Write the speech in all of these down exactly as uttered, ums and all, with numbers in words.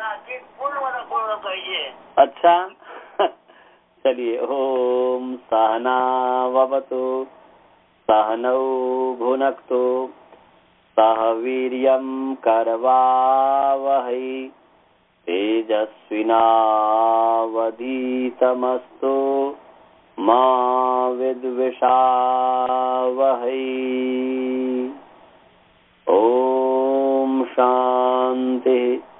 अच्छा चलिए। ओम सहनावतु सहनौ भुनक्तु सह वीर्यं करवावहै तेजस्विनावधीतमस्तु मा विद्विषावहै। ओम शांति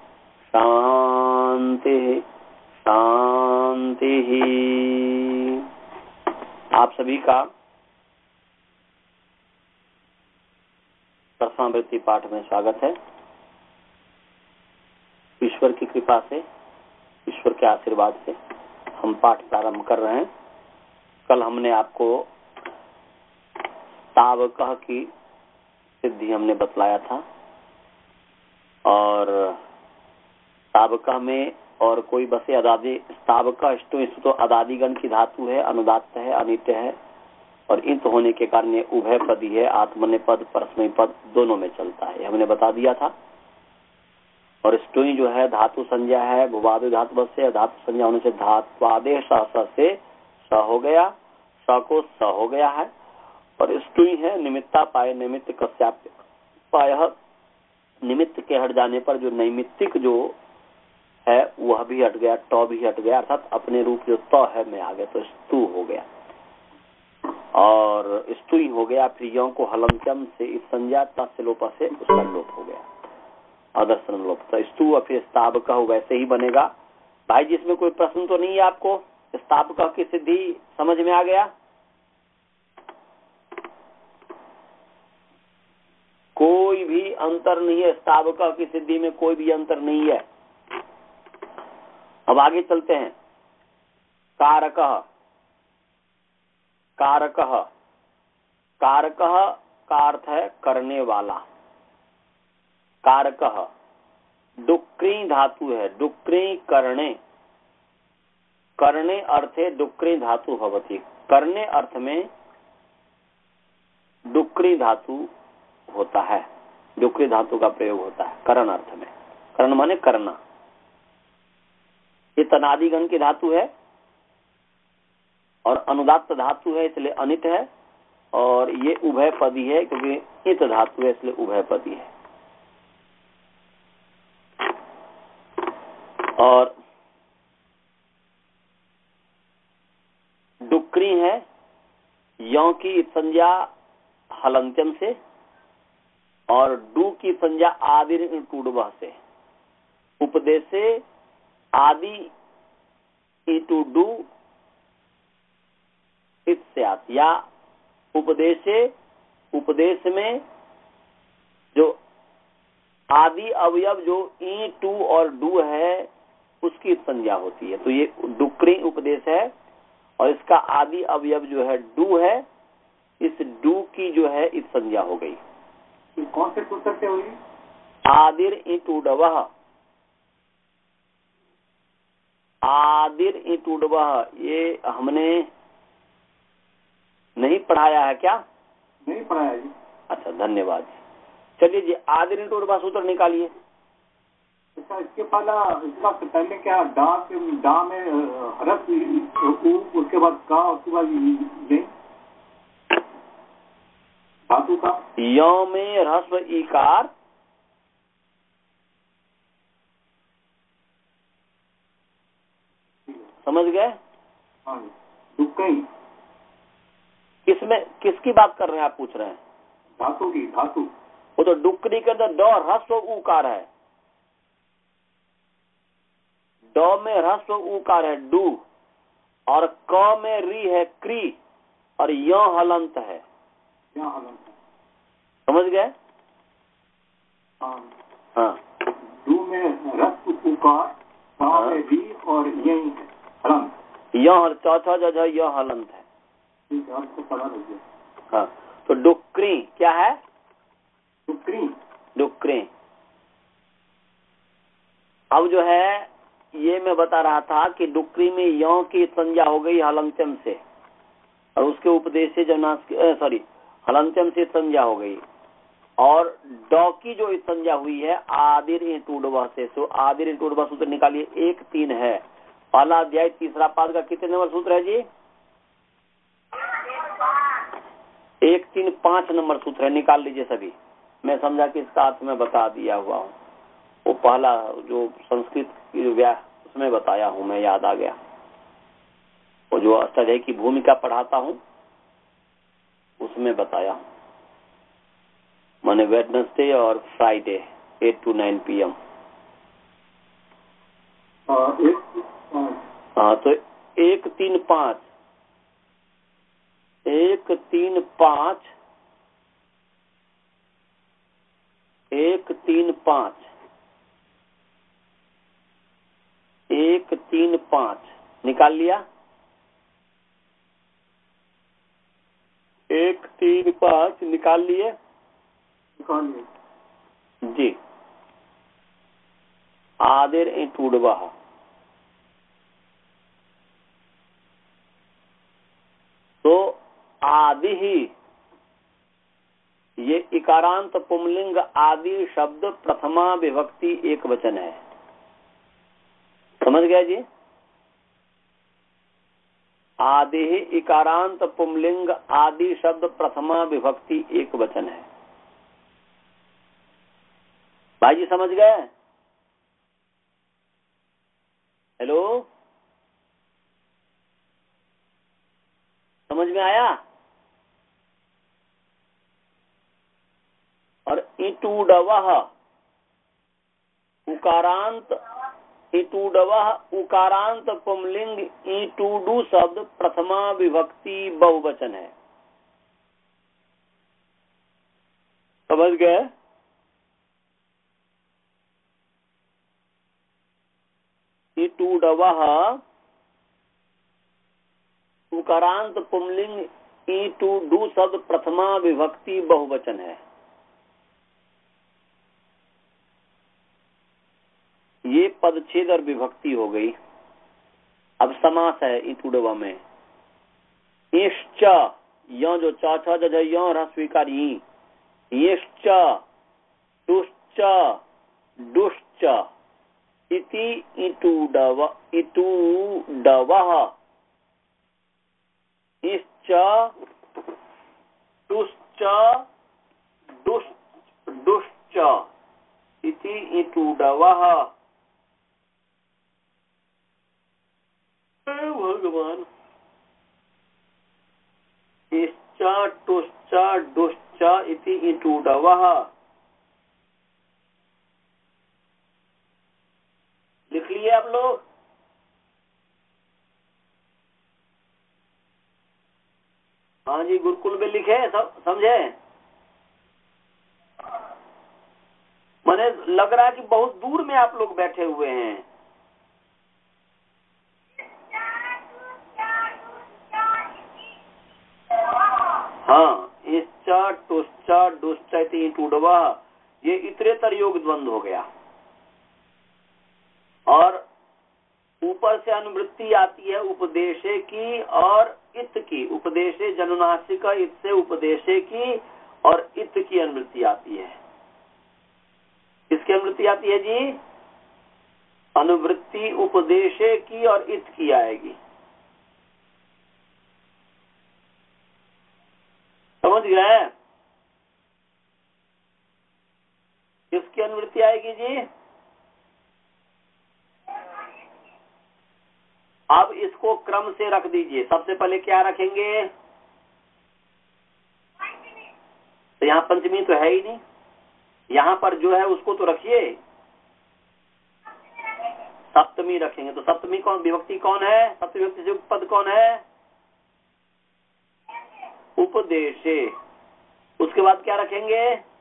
शांति शांति। आप सभी का प्रथमावृत्ति पाठ में स्वागत है। ईश्वर की कृपा से, ईश्वर के आशीर्वाद से हम पाठ प्रारंभ कर रहे हैं। कल हमने आपको तावकह की सिद्धि हमने बतलाया था और तावकह में और कोई बसे अदादि तावकह तो अदादिगण की धातु है, अनुदात्त है, अनित्य है और इंत होने के कारण ये उभय पदी है। आत्मने पद परस्मय पद दोनों में चलता है, हमने बता दिया था। और स्टुई जो है धातु संज्ञा है, भुवादि धातु बस से, धातु संज्ञा होने से धात्वादेश स से स हो गया, स को स हो गया है। और स्टुई है निमित्ता पाए निमित्त कस्याप्य पाय, निमित्त के हट जाने पर जो नैमित्तिक जो है वह भी हट गया, ट भी हट गया, अर्थात अपने रूप जो त है में आ गया तो स्तु हो गया और स्तुई हो गया। फिर यों को हलंत्यम से इस संज्ञा तस्य लोप से उसका लोप हो गया, अदर्शन लोप। तो स्तु और फिर स्तावकह वैसे ही बनेगा। भाई जिसमें कोई प्रश्न तो नहीं है आपको? स्तावकह की सिद्धि समझ में आ गया? कोई भी अंतर नहीं है, स्तावकह की सिद्धि में कोई भी अंतर नहीं है। अब आगे चलते हैं। कारकः, कारकः, कारकः का अर्थ है करने वाला। कारकः डुक्री धातु है, डुक्री करने, करने अर्थे डुक्री धातु भवति। करने अर्थ में डुक्री धातु होता है, डुक्री धातु का प्रयोग होता है करण अर्थ में। करण माने करना। ये तनादिगण की धातु है और अनुदात्त धातु है इसलिए अनित है, और ये उभय पदी है क्योंकि इत धातु है इसलिए उभय पदी है। और डुक्री है यों की संज्ञा हलंत्यम से और डू की संज्ञा आदि टूडवह से। उपदेश से आदि टू डू इत्यात, या उपदेश उपदेश में जो आदि अवयव जो ई टू और डू है उसकी संज्ञा होती है। तो ये डुक्री उपदेश है और इसका आदि अवयव जो है डू है, इस डू की जो है इस संज्ञा हो गई। कौन से पुस्तक से हुई? आदिर इटूडवह, आदिर इटूडवह। ये हमने नहीं पढ़ाया है क्या? नहीं पढ़ाया जी। अच्छा धन्यवाद जी। चलिए जी आदिर इटूडवह सूत्र निकालिए। अच्छा इसके पहला इसका पहले क्या डा के डा में हरफ उ, उसके बाद का, उसके बाद ये धातु का यो में ह्रस्व इकार, समझ गए? हाँ डुक्री। किसमें किसकी बात कर रहे हैं आप पूछ रहे हैं? धातु की, धातु। वो तो डुक्री के अंदर ड ह्रस्व उकार है, ड में ह्रस्व उकार है डू, और क में री है क्री, और य हलंत है। यहाँ हलंत है, समझ गए? हाँ हाँ। डू में ह्रस्व उकार, क में री और यही है हलंत। यह चौथा जगह यह हलंत है। ठीक है, आपको पता लग गया। हाँ तो डुक्री क्या है? डुक्री, डुक्री। अब जो है ये मैं बता रहा था कि डुक्री में यों की संज्ञा हो गई हलंत्यम से, और उसके उपदेश से जो नाश सॉरी हलंत्यम से संज्ञा हो गई। और डॉ की जो संज्ञा हुई है आदिर इंटूडवा से, तो आदिर इंटूडवा सूत्र निकालिए। एक तीन है पहला अध्याय तीसरा पाद का कितने नंबर सूत्र है जी? एक तीन पांच नंबर सूत्र है, निकाल लीजिए सभी। मैं समझा कि इसका अर्थ मैं बता दिया हुआ हूँ, वो पहला जो संस्कृत की व्यास उसमें बताया हूँ मैं, याद आ गया। वो जो अष्टाध्यायी की भूमिका पढ़ाता हूँ उसमें बताया हूँ, मैंने वेडनेसडे और Friday eight to nine P M. हाँ तो एक तीन पाँच एक तीन पाँच एक तीन पाँच एक तीन पाँच निकाल लिया। एक तीन पाँच निकाल लिए निकाल लिए जी। आदिर इंटूडवा, तो आदि ही ये इकारांत पुंलिंग आदि शब्द प्रथमा विभक्ति एक वचन है, समझ गया जी? आदि ही इकारांत पुंलिंग आदि शब्द प्रथमा विभक्ति एक वचन है। भाई जी समझ गए? हेलो, समझ में आया? और इटूडवह उकारांत इटूडवह उकारांत पुंलिंग इटूडू शब्द प्रथमा विभक्ति बहुवचन है, समझ गए? इटूडवह उकारांत पुंलिंग इटूडू शब्द प्रथमा विभक्ति बहुवचन है। ये पदच्छेद और विभक्ति हो गई। अब समास है इटूडवा में। इश्च यो जो चा छा ज यो रह स्वीकार इश्च दुश्च दुश्च इति इटूडव इटूडवः इश्च दुश्च दुश्च दुश्च इति इटूडवः। भगवान, इश्च टुश्च दुश्च इति इटूडवः लिख लिए आप लोग? हाँ जी, गुरुकुल में लिखे, सब समझे? मैंने लग रहा है कि बहुत दूर में आप लोग बैठे हुए हैं। हाँ, इश्चा टुश्चा दुश्चा इति इटूडवः, ये इतरेतर योग द्वंद्व हो गया। और ऊपर से अनुवृत्ति आती है उपदेशे की और इत की। उपदेशे जनुनासिक इत से उपदेशे की और इत की अनुवृत्ति आती है। किसकी अनुवृत्ति आती है जी? अनुवृत्ति उपदेशे की और इत की आएगी, समझ गए? किसकी अनुवृत्ति आएगी जी? अब इसको क्रम से रख दीजिए। सबसे पहले क्या रखेंगे? तो यहाँ पंचमी तो है ही नहीं, यहाँ पर जो है उसको तो रखिए, सप्तमी रखेंगे। तो सप्तमी कौन विभक्ति कौन है? सप्तमी विभक्ति से पद कौन है? उपदेशे। उसके बाद क्या रखेंगे?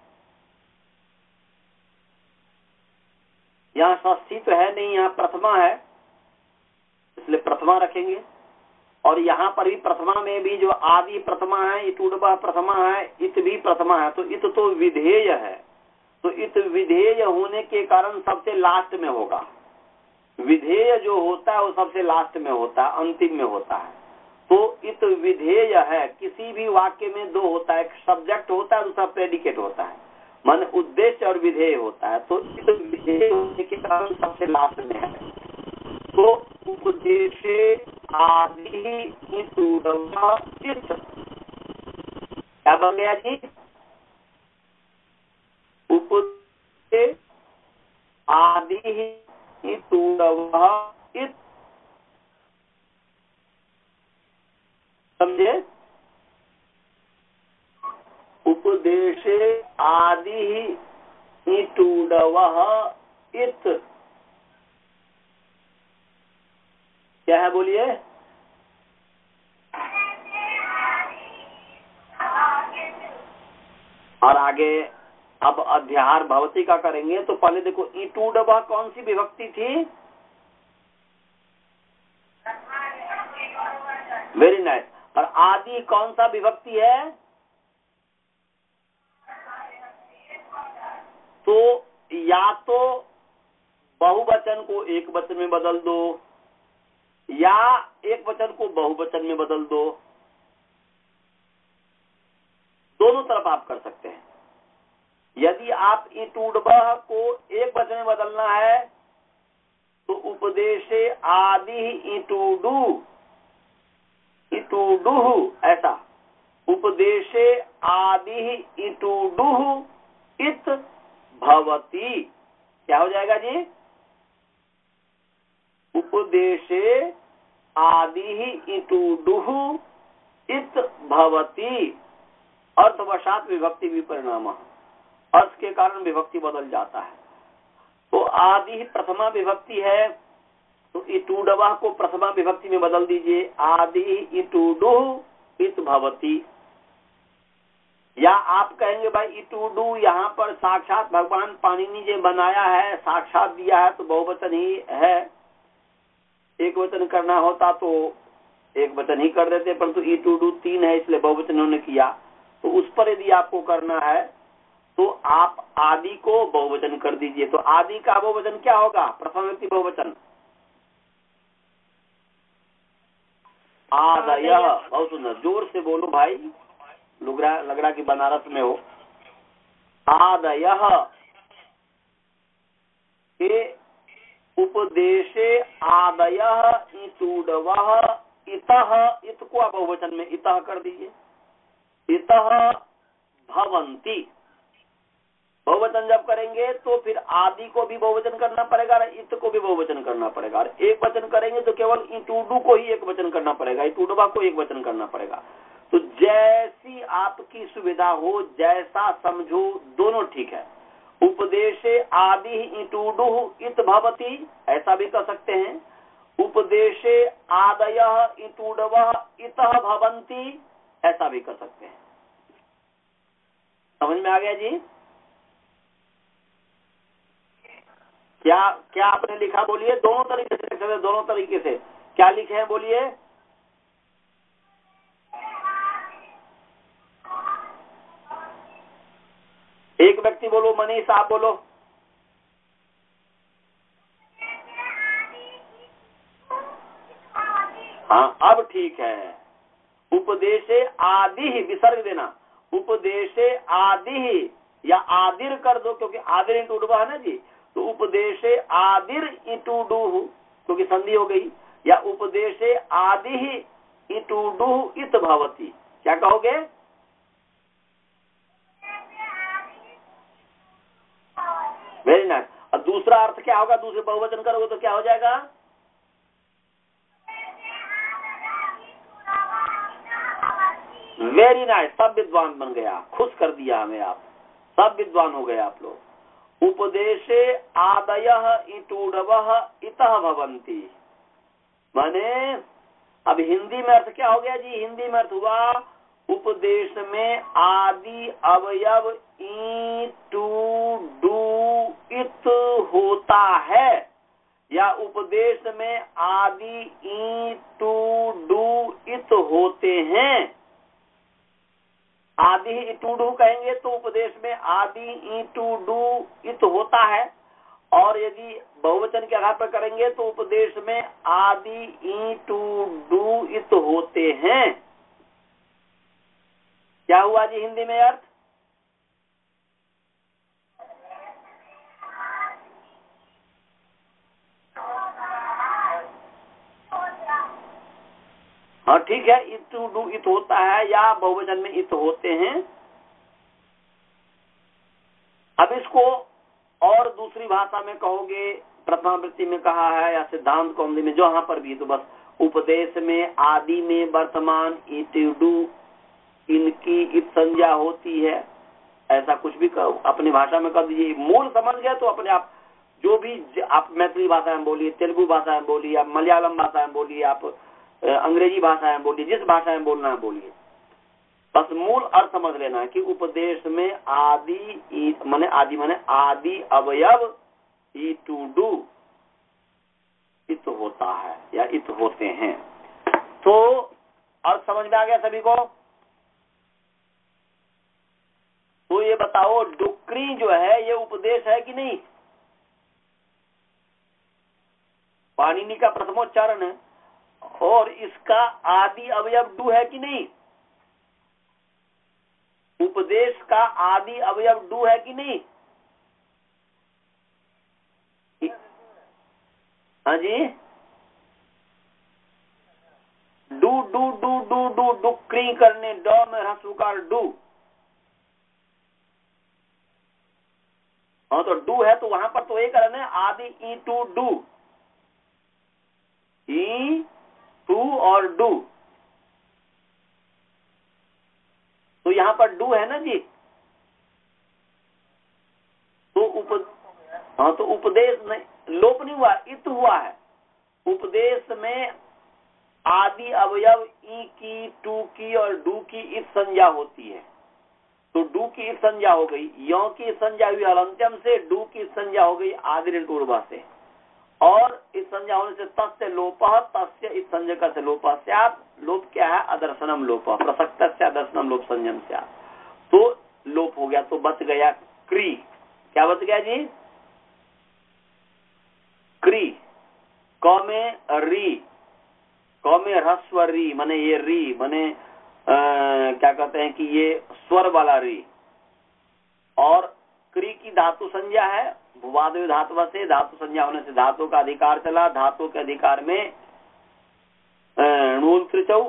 यहाँ षष्ठी तो है नहीं, यहाँ प्रथमा है, इसलिए प्रथमा रखेंगे। और यहाँ पर भी प्रथमा में भी जो आदि प्रथमा है, इटूडवा प्रथमा है, इत भी प्रथमा है, तो इत तो विधेय है। तो इत विधेय होने के कारण सबसे लास्ट में होगा। विधेय जो होता है वो सबसे लास्ट में होता है, अंतिम में होता है। तो इत विधेय है। किसी भी वाक्य में दो होता है, एक सब्जेक्ट होता है, दूसरा प्रेडिकेट होता है। मन उद्देश्य और विधेय होता है। तो इस विधेय होने के कारण सबसे लास्ट में है। तो उपदेशे आदि क्या बन गया जी? उपदेश आदि समझे? उपदेशे आदि इटूडवः इत क्या है बोलिए? और आगे अब अध्याहार भवती का करेंगे। तो पहले देखो इटूडवः कौन सी विभक्ति थी? Very nice. और आदि कौन सा विभक्ति है? तो या तो बहुवचन को एक वचन में बदल दो या एक वचन को बहुवचन में बदल दो, दोनों तरफ आप कर सकते हैं। यदि आप इटूडवः को एक वचन में बदलना है तो उपदेशे आदि इटूडू इटूडुहु ऐसा, उपदेशे आदि इटूडुहु इत भवती क्या हो जाएगा जी? उपदेशे आदि इटूडुहु इत भवती। अर्थवशात विभक्ति विपरिणाम, अर्थ के कारण विभक्ति बदल जाता है। तो आदि प्रथमा विभक्ति है, तो इटूडवः को प्रथमा विभक्ति में बदल दीजिए, आदि इटूडुहु इत भवती। या आप कहेंगे भाई इटूडू यहाँ पर साक्षात भगवान पाणिनि जी बनाया है, साक्षात दिया है, तो बहुवचन ही है। एक वचन करना होता तो एक वचन ही कर देते, परंतु इटूडू तीन है इसलिए बहुवचन उन्होंने किया। तो उस पर यदि आपको करना है तो आप आदि को बहुवचन कर दीजिए। तो आदि का बहुवचन क्या होगा? प्रथम व्यक्ति बहुवचन आदयः। बहुत सुंदर, जोर से बोलो भाई, लग रहा लग रहा कि बनारस में हो। आदयः के उपदेशे आदयः इटूडवः इतः, इत को आप बहुवचन में इतः कर दीजिए, इतः भवन्ति। बहुवचन जब करेंगे तो फिर आदि को भी बहुवचन करना पड़ेगा और इत को भी बहुवचन करना पड़ेगा। और एक वचन करेंगे तो केवल इटूडू को ही एक वचन करना पड़ेगा, इटूडवा को एक वचन करना पड़ेगा। तो जैसी आपकी सुविधा हो, जैसा समझो, दोनों ठीक है। उपदेशे आदि इटूडुहु इत भवति ऐसा भी कर सकते हैं, उपदेशे आदयः इटूडवः इतः भवन्ति ऐसा भी कर सकते हैं। समझ में आ गया जी? क्या क्या आपने लिखा बोलिए? दोनों तरीके से लिख सकते, दोनों तरीके से क्या लिखे हैं बोलिए? एक व्यक्ति बोलो, मनीष आप बोलो। हाँ अब ठीक है। उपदेशे आदि ही विसर्ग देना, उपदेशे आदि ही या आदिर कर दो क्योंकि आदिर इटूडुहु है ना जी। तो उपदेशे आदिर इटूडुहु क्योंकि संधि हो गई, या उपदेशे आदि ही इटूडुहु इत भवति। क्या कहोगे? Very nice. और दूसरा अर्थ क्या होगा? दूसरे बहुवचन करोगे तो क्या हो जाएगा? वेरी नाइस, सब विद्वान बन गया, खुश कर दिया हमें आप, सब विद्वान हो गए आप लोग। उपदेशे आदयः इटूडवः इतः भवन्ति, माने अब हिंदी में अर्थ क्या हो गया जी? हिंदी में अर्थ हुआ उपदेश में आदि अवयव ई टू डू इत होता है, या उपदेश में आदि ई टू डू इत होते हैं। आदि ई टू डू कहेंगे तो उपदेश में आदि ई टू डू इत होता है, और यदि बहुवचन के आधार पर करेंगे तो उपदेश में आदि ई टू डू इत होते हैं। क्या हुआ जी हिंदी में अर्थ? हाँ ठीक है, इत टू डू इत होता है या बहुवचन में इत होते हैं। अब इसको और दूसरी भाषा में कहोगे, प्रथमावृत्ति में कहा है या सिद्धांत कौमुदी में, जो यहाँ पर भी, तो बस उपदेश में आदि में वर्तमान इट डू इनकी इत संज्ञा होती है, ऐसा कुछ भी कहो, अपनी भाषा में कर दीजिए। मूल समझ गए तो अपने आप जो भी आप मैथिली भाषा में बोलिए, तेलुगु भाषा में बोलिए, आप मलयालम भाषा में बोलिए, आप अंग्रेजी भाषा में बोलिए, जिस भाषा में बोलना है बोलिए, बस मूल अर्थ समझ लेना है कि उपदेश में आदि माने आदि माने आदि अवयव ई टू डू इत होता है या इत होते हैं। तो अर्थ समझ में आ गया सभी को? तो ये बताओ, डुक्री जो है ये उपदेश है कि नहीं? पाणिनि का प्रथमोच्चारण है, और इसका आदि अवयव डू है कि नहीं? उपदेश का आदि अवयव डू है कि नहीं? हाँ जी, डू डू डू डू डू डुक्री करने, डॉ में ह्रस्वकार डू। हाँ तो डू है तो वहां पर तो एक करना है आदि ई टू डू, ई टू और डू, तो यहाँ पर डू है ना जी। तो उप हाँ तो उपदेश नहीं, लोप नहीं हुआ, इत हुआ है। उपदेश में आदि अवयव ई की, टू की और डू की इत संज्ञा होती है, तो डू की इत संज्ञा हो गई, यों की संज्ञा हुई हलंत्यम से, डू की संज्ञा हो गई आदि ऊर्वा से, और इस संज्ञा होने से तस्य लोप, तस्य इस संज्ञा से लोप स्यात्। लोप क्या है? अदर्शनम लोप, प्रसक्त से अदर्शनम लोप संयम स्यात्, तो लोप हो गया, तो बच गया क्री। क्या बच गया जी? क्री। क में री, क में ह्रस्व री, माने ये री माने क्या कहते हैं कि ये स्वर वाला री, और क्री की धातु संज्ञा है, भुवादि धातु से, धातु संज्ञा होने से धातु का अधिकार चला, धातु के अधिकार में नूल त्रिचौ,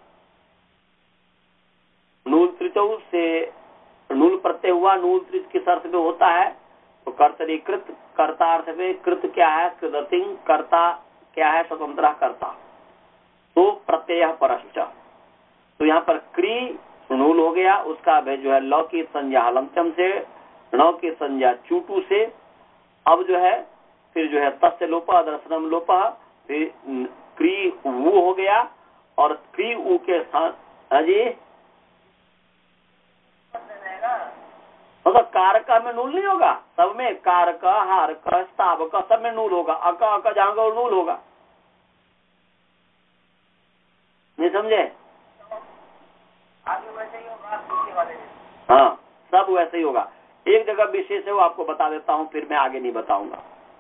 नूल त्रिचौ से नूल प्रत्यय हुआ, नूल त्रिच किस अर्थ में होता है? तो कर्तरी कृत, कर्ता अर्थ में कृत क्या है? कृतिंग, कर्ता क्या है? स्वतंत्र कर्ता, तो प्रत्यय परश्च, तो यहाँ पर क्री नूल हो गया, उसका जो है लौ की संज्ञा हलंत्यम से, णौ की संज्ञा चूटू से, अब जो है फिर जो है तस्य लोप, दर्शनम लोप, फिर क्री वो हो गया, और क्री ऊ के साथ अजी तो कारक में नूल नहीं होगा, सब में कारक, हारक, स्थावक सब में नूल होगा, अक अक जाएगा और नूल होगा, नहीं समझे? आगे वैसे ही होगा, हाँ सब वैसे ही होगा। एक जगह विशेष है वो आपको बता देता हूँ, फिर मैं आगे नहीं बताऊंगा।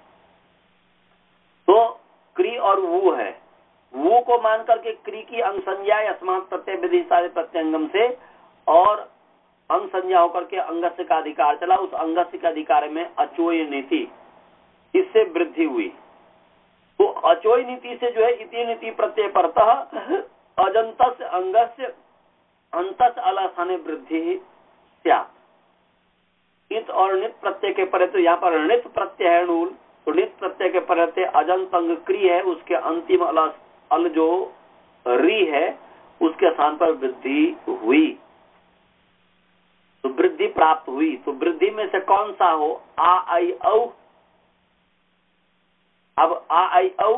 तो क्री और वो है, वो को मान करके क्री की अंग संज्ञा अस्मात् प्रत्यय विधि सारे प्रत्यंगम से, और अंग संज्ञा होकर के अंगस्य का अधिकार चला, उस अंगस्य के अधिकार में अचोय नीति, इससे वृद्धि हुई। तो अचोय नीति से जो है इति नीति प्रत्यय परतः अजंतस्य अंगस्य अंतस अलस्थाने वृद्धि स्यात्। इत और नित प्रत्यय के परे, तो यहाँ पर नित प्रत्यय है नूल, तो नित प्रत्यय के परे अजंत अंग क्री है, उसके अंतिम अल, अल जो री है उसके स्थान पर वृद्धि हुई, तो वृद्धि प्राप्त हुई। तो वृद्धि में से कौन सा हो? आ आई औ। अब आ आई औ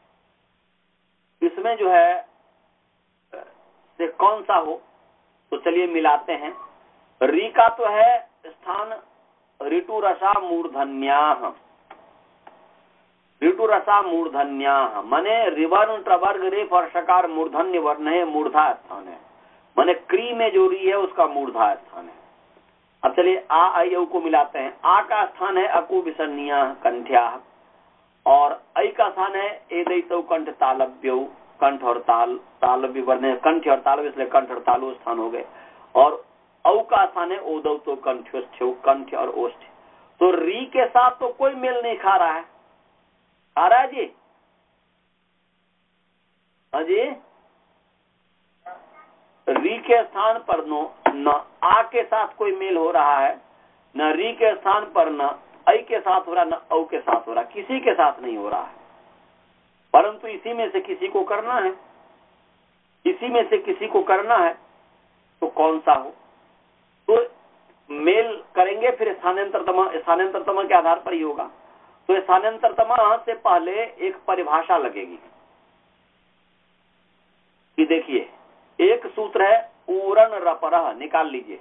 इसमें जो है से कौन सा हो, तो चलिए मिलाते हैं। री का तो है स्थान ऋतु रसा मूर्धन्याः, ऋतु रसा मूर्धन्याः माने रिवर्ण प्रवर्ग रेफ और शकार मूर्धन्य वर्ण है, मूर्धा स्थान है, माने क्री में जो री है उसका मूर्धा स्थान है। अब चलिए आ आई औ को मिलाते हैं। आ का स्थान है अकु विसन्निया कंठ्या, और ऐ का स्थान है एदैतौ कंठ तालव्यौ, कंठ और ताल, तालव्य वर्ण कंठ और तालव्य, इसलिए कंठ और तालु स्थान हो गए, और औ का स्थान है ओदौ तो कंठ्योष्ठ्यौ, कंठ और ओष्ठ। तो री के साथ तो कोई मेल नहीं खा रहा है, आ रहा है जी? हाँ जी, री के स्थान पर नो न आ के साथ कोई मेल हो रहा है, न री के स्थान पर न ऐ के साथ हो रहा, न औ के साथ हो रहा, किसी के साथ नहीं हो रहा है। परंतु इसी में से किसी को करना है, इसी में से किसी को करना है, तो कौन सा हो? तो मेल करेंगे फिर स्थानांतरतम, स्थानांतरतम के आधार पर ही होगा। तो स्थानांतरतम से पहले एक परिभाषा लगेगी कि देखिए, एक सूत्र है ऊरण रपरह, निकाल लीजिए।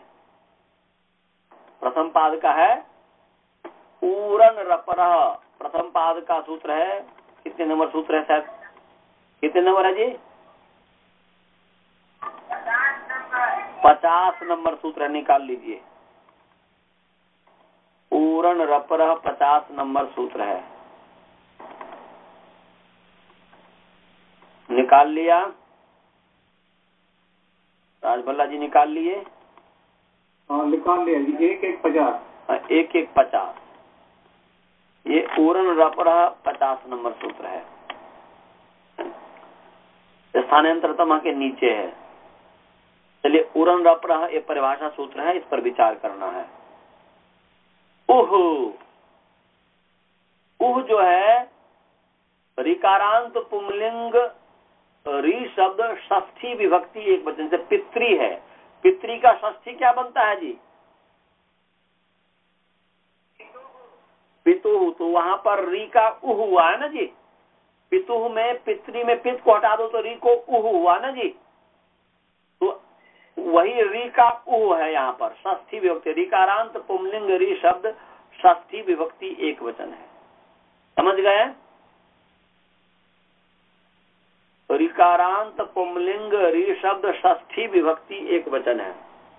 प्रथम पाद का है ऊरण रपरह, प्रथम पाद का सूत्र है, कितने नंबर सूत्र है शायद, कितने नंबर है जी? पचास नंबर सूत्र है, निकाल लीजिए। ऊरण रपरह पचास नंबर सूत्र है, निकाल लिया? राजभल्ला जी निकाल लिए? हाँ निकाल लिया जी। एक एक पचास, एक एक पचास, ये ऊरण रपरह पचास नंबर सूत्र है, स्थानांतरतम के नीचे है। चलिए, ऊरण रपरह ये परिभाषा सूत्र है, इस पर विचार करना है। उह, उह जो है ऋकारांत पुंलिंग री शब्द षष्ठी विभक्ति एक वचन से पितृ है। पितृ का षष्ठी क्या बनता है जी? पितुह। तो वहां पर री का उह हुआ है ना जी। पितुह में पितृ में पित को हटा दो तो री को उह हुआ ना जी। तो वही री का उह है यहाँ पर, षष्ठी विभक्ति। ऋकारांत पुंलिंग री शब्द षष्ठी विभक्ति एक वचन है, समझ गए? ऋकारांत पुंलिंग री शब्द षष्ठी विभक्ति एक वचन है।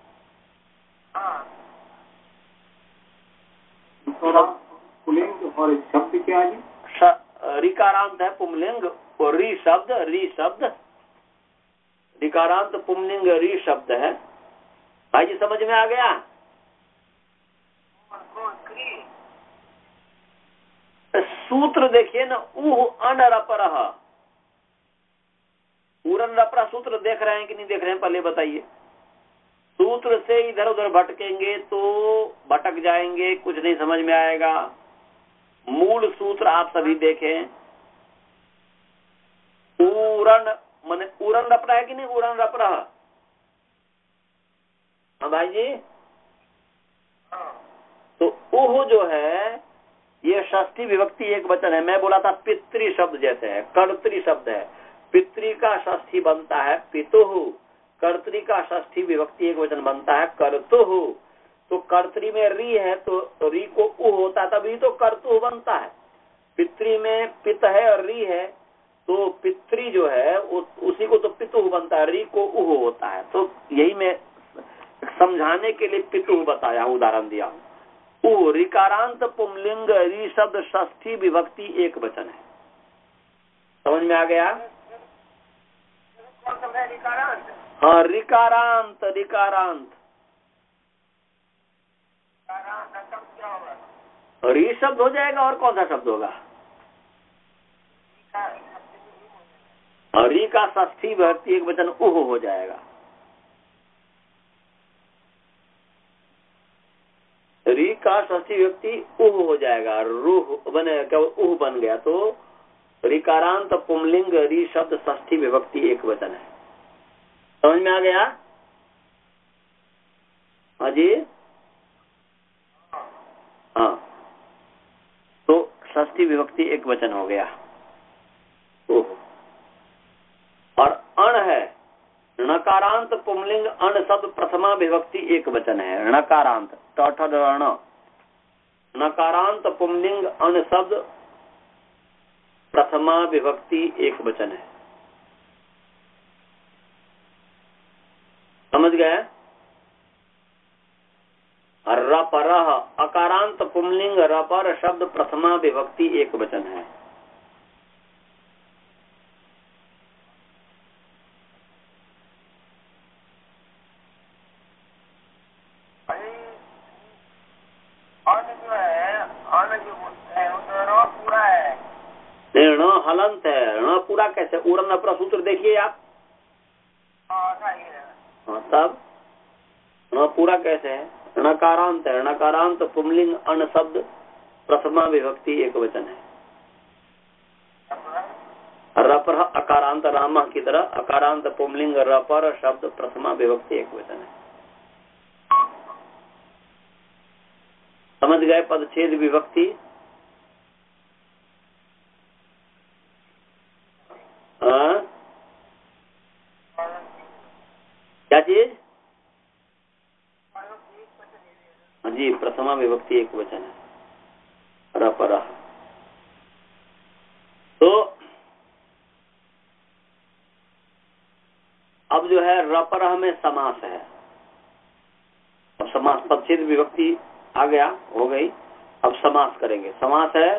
पुल्लिंग और शब्द क्या है? ऋकारांत है पुंलिंग और री शब्द, री शब्द ऋकारांत पुंलिंग री शब्द है। भाई जी समझ में आ गया? सूत्र देखिए ना, उह अनरपरह, ऊरण रपरह सूत्र देख रहे हैं कि नहीं देख रहे हैं, पहले बताइए। सूत्र से इधर उधर भटकेंगे तो भटक जाएंगे, कुछ नहीं समझ में आएगा। मूल सूत्र आप सभी देखें, ऊरण माने ऊरण रपरह है कि नहीं? ऊरण रपरह, हाँ भाई जी। तो उह जो है ये षष्ठी विभक्ति एक वचन है। मैं बोला था पितृ शब्द जैसे है, कर्तृ शब्द है। पितृ का षष्ठी बनता है पितुः, कर्तृ का षष्ठी विभक्ति एक वचन बनता है कर्तुः। तो कर्तृ में री है तो री को उह होता है, तभी तो कर्तुः बनता है। पितृ में पित है और री है तो पितृ जो है उसी को तो पितुः बनता है, री को उह होता है। तो यही मैं समझाने के लिए पितुः बताया, उदाहरण दिया हूँ। उह ऋकारांत पुंलिंग री शब्द षष्ठी विभक्ति एक वचन है, समझ में आ गया? हाँ, ऋकारांत, ऋकारांत री शब्द हो जाएगा और कौन सा शब्द होगा? री का षष्ठी विभक्ति एक वचन उह हो जाएगा। री का षष्ठी विभक्ति उह हो जाएगा, रूह बने क्या उह बन गया। तो ऋकारांत पुंलिंग री शब्द षष्ठी विभक्ति एक वचन है, समझ में आ गया? हाँ जी, हाँ। तो षष्ठी विभक्ति एक वचन हो गया। ओह, और अण है णकारांत पुंलिंग अण शब्द प्रथमा विभक्ति एक वचन है। णकारांत टठण नकारांत पुंलिंग अण शब्द प्रथमा विभक्ति एक वचन है, समझ गए? रपरह अकारांत पुंलिंग रपर शब्द प्रथमा विभक्ति एक वचन है। ण हलंत है, ण पूरा कैसे? ऊरण रपरह सूत्र देखिए आप, हाँ, तब हाँ, पूरा कैसे है? णकारांत है, णकारांत पुंलिंग अण शब्द प्रथमा विभक्ति एक वचन है। रपर अकारांत राम की तरह अकारांत पुंलिंग रपर शब्द प्रथमा विभक्ति एक वचन है। समझ गए? पदच्छेद विभक्ति। हाँ, क्या चीज? जी, प्रथमा विभक्ति एक वचन है, रपर। तो अब जो है रपर में समास है। अब समास पदच्छेद विभक्ति आ गया, हो गई। अब समास करेंगे। समास है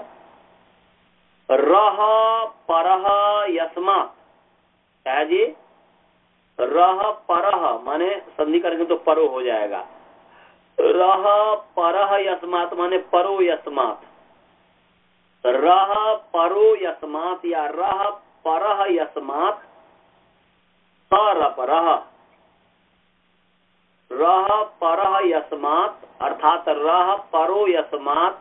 रह परह यस्मात्। क्या है जी? रह परह माने संधि करेंगे तो परो हो जाएगा। रह परह यस्मात् माने परो यस्मात्। रह परो यस्मात् या रह परह यस्मात् सरपरः। रह परह यस्मात् अर्थात रह परो यस्मात्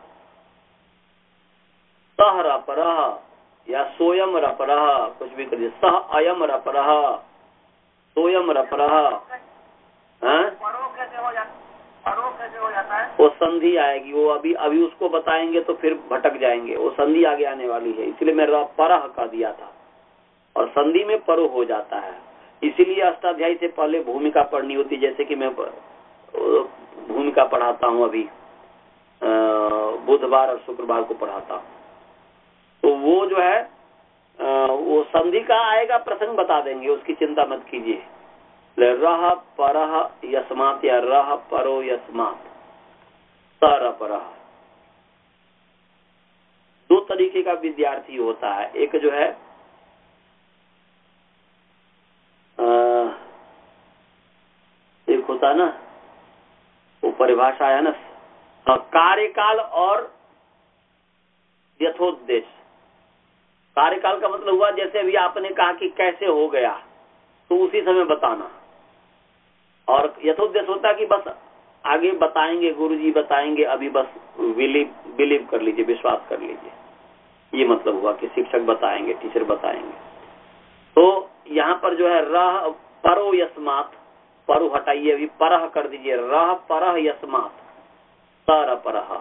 सह रपरः या सोयम रपरः, कुछ भी करिए। सह अयम रपरः, सोयम रपरः। परो कैसे हो जाता परो कैसे हो जाता है? वो संधि आएगी, वो अभी अभी उसको बताएंगे तो फिर भटक जाएंगे। वो संधि आगे आने वाली है, इसलिए मैं र परह का दिया था और संधि में परो हो जाता है। इसीलिए अष्टाध्यायी से पहले भूमिका पढ़नी होती, जैसे कि मैं भूमिका पढ़ाता हूँ अभी, बुधवार और शुक्रवार को पढ़ाता हूँ। तो वो जो है वो संधि का आएगा, प्रसंग बता देंगे, उसकी चिंता मत कीजिए। रह परह यस्मात् या रह परो यस्मात् सरपरः। दो तरीके का विद्यार्थी होता है। एक जो है एक होता है ना, वो परिभाषा है ना, कार्यकाल और यथोद्देश्य। कार्यकाल का मतलब हुआ जैसे अभी आपने कहा कि कैसे हो गया, तो उसी समय बताना। और यथोद्देश्य होता है कि बस आगे बताएंगे, गुरुजी बताएंगे, अभी बस बिलीव बिलीव कर लीजिए, विश्वास कर लीजिए। ये मतलब हुआ कि शिक्षक बताएंगे, टीचर बताएंगे। तो यहाँ पर जो है रह परो यस्मात्, परो हटाइए, अभी परह कर दीजिए। रह परह यस्मात् सरपरः।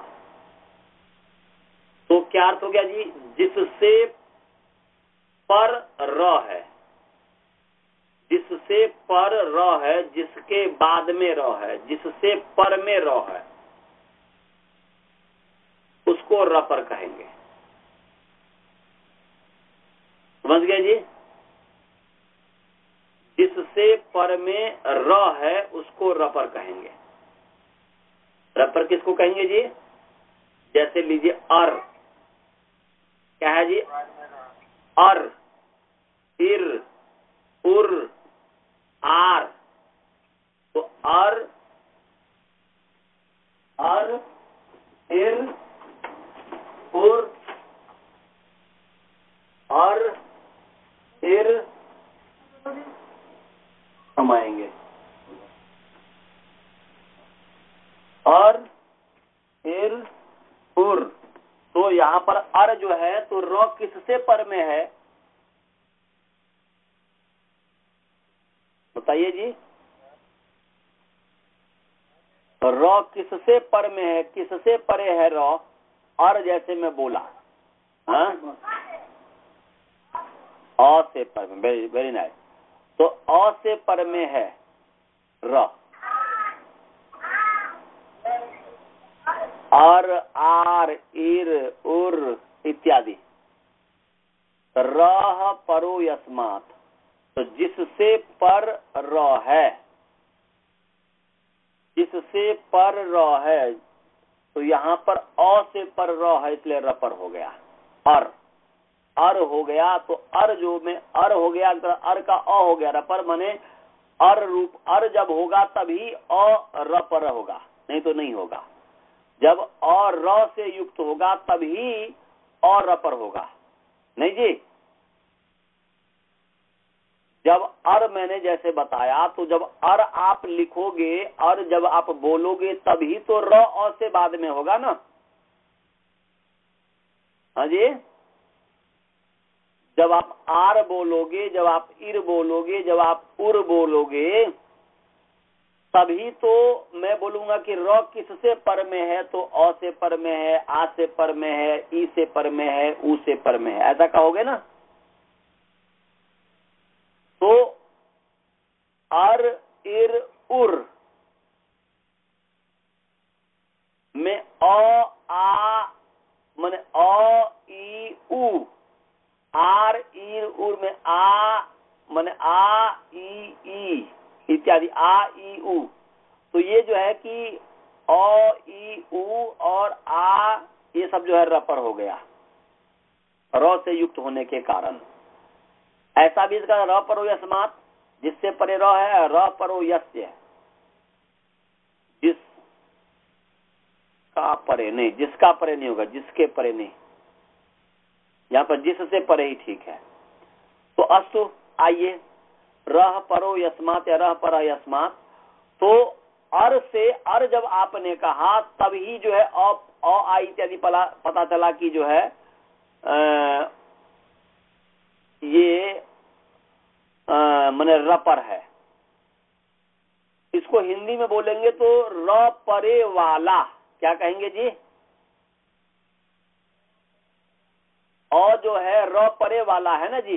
तो क्या अर्थ हो गया जी? जिससे पर र है, जिससे पर र है, जिसके बाद में र है, जिससे पर में र है, उसको रपर कहेंगे। समझ गए जी? जिससे पर में र है उसको रपर कहेंगे। रपर किसको कहेंगे जी? जैसे लीजिए अर, क्या है जी? अर, इर, उर, आर। तो अर, अर, इर, उर, अर, इर कमाएंगे। और इर, उर। तो यहाँ पर अर जो है तो र किससे पर में है? बताइए जी। र किससे पर में है? किससे परे है र? अर जैसे मैं बोला, हाँ, अ से पर में। Very very nice. तो अ से पर में है र। अर, आर, इर, उर इत्यादि। रह परो यस्मात्, तो जिससे पर र है, जिससे पर र है, तो यहाँ पर अ से पर र है, इसलिए रपर हो गया। अर, अर हो गया। तो अर जो में अर हो गया, अर का अ हो गया, रपर मने अर रूप। अर जब होगा तभी अ रपर होगा, नहीं तो नहीं होगा। जब अ र से युक्त होगा तभी अ रपर होगा, नहीं जी। जब अर मैंने जैसे बताया, तो जब अर आप लिखोगे, अर जब आप बोलोगे तभी तो र अ से बाद में होगा ना। हाँ जी, जब आप आर बोलोगे, जब आप इर बोलोगे, जब आप उर बोलोगे, तभी तो मैं बोलूंगा कि र किससे पर में है, तो अ से पर में है, आ से पर में है, ई से पर में है, ऊ से पर में है, ऐसा कहोगे ना। तो अर इर उर में अ आ माने अ ई उ, आर ईर उर में आ माने आ ई ई इत्यादि, आ ई उ। तो ये जो है कि अ ई उ और आ, ये सब जो है र पर हो गया, र से युक्त होने के कारण। ऐसा भी इसका र पर हो यस्मात्, जिससे परे र है, र पर हो यस्य, जिस का परे नहीं, जिसका परे नहीं होगा, जिसके परे नहीं, यहाँ पर जिससे परे ही ठीक है। तो अस्तु, आइए, रह परो यस्मात् या रह पर यस्मात्, तो अर से अर जब आपने कहा तभी जो है अ अ आ इत्यादि पता चला कि जो है आ, ये माने र पर है। इसको हिंदी में बोलेंगे तो र परे वाला, क्या कहेंगे जी? अ जो है र परे वाला है ना जी,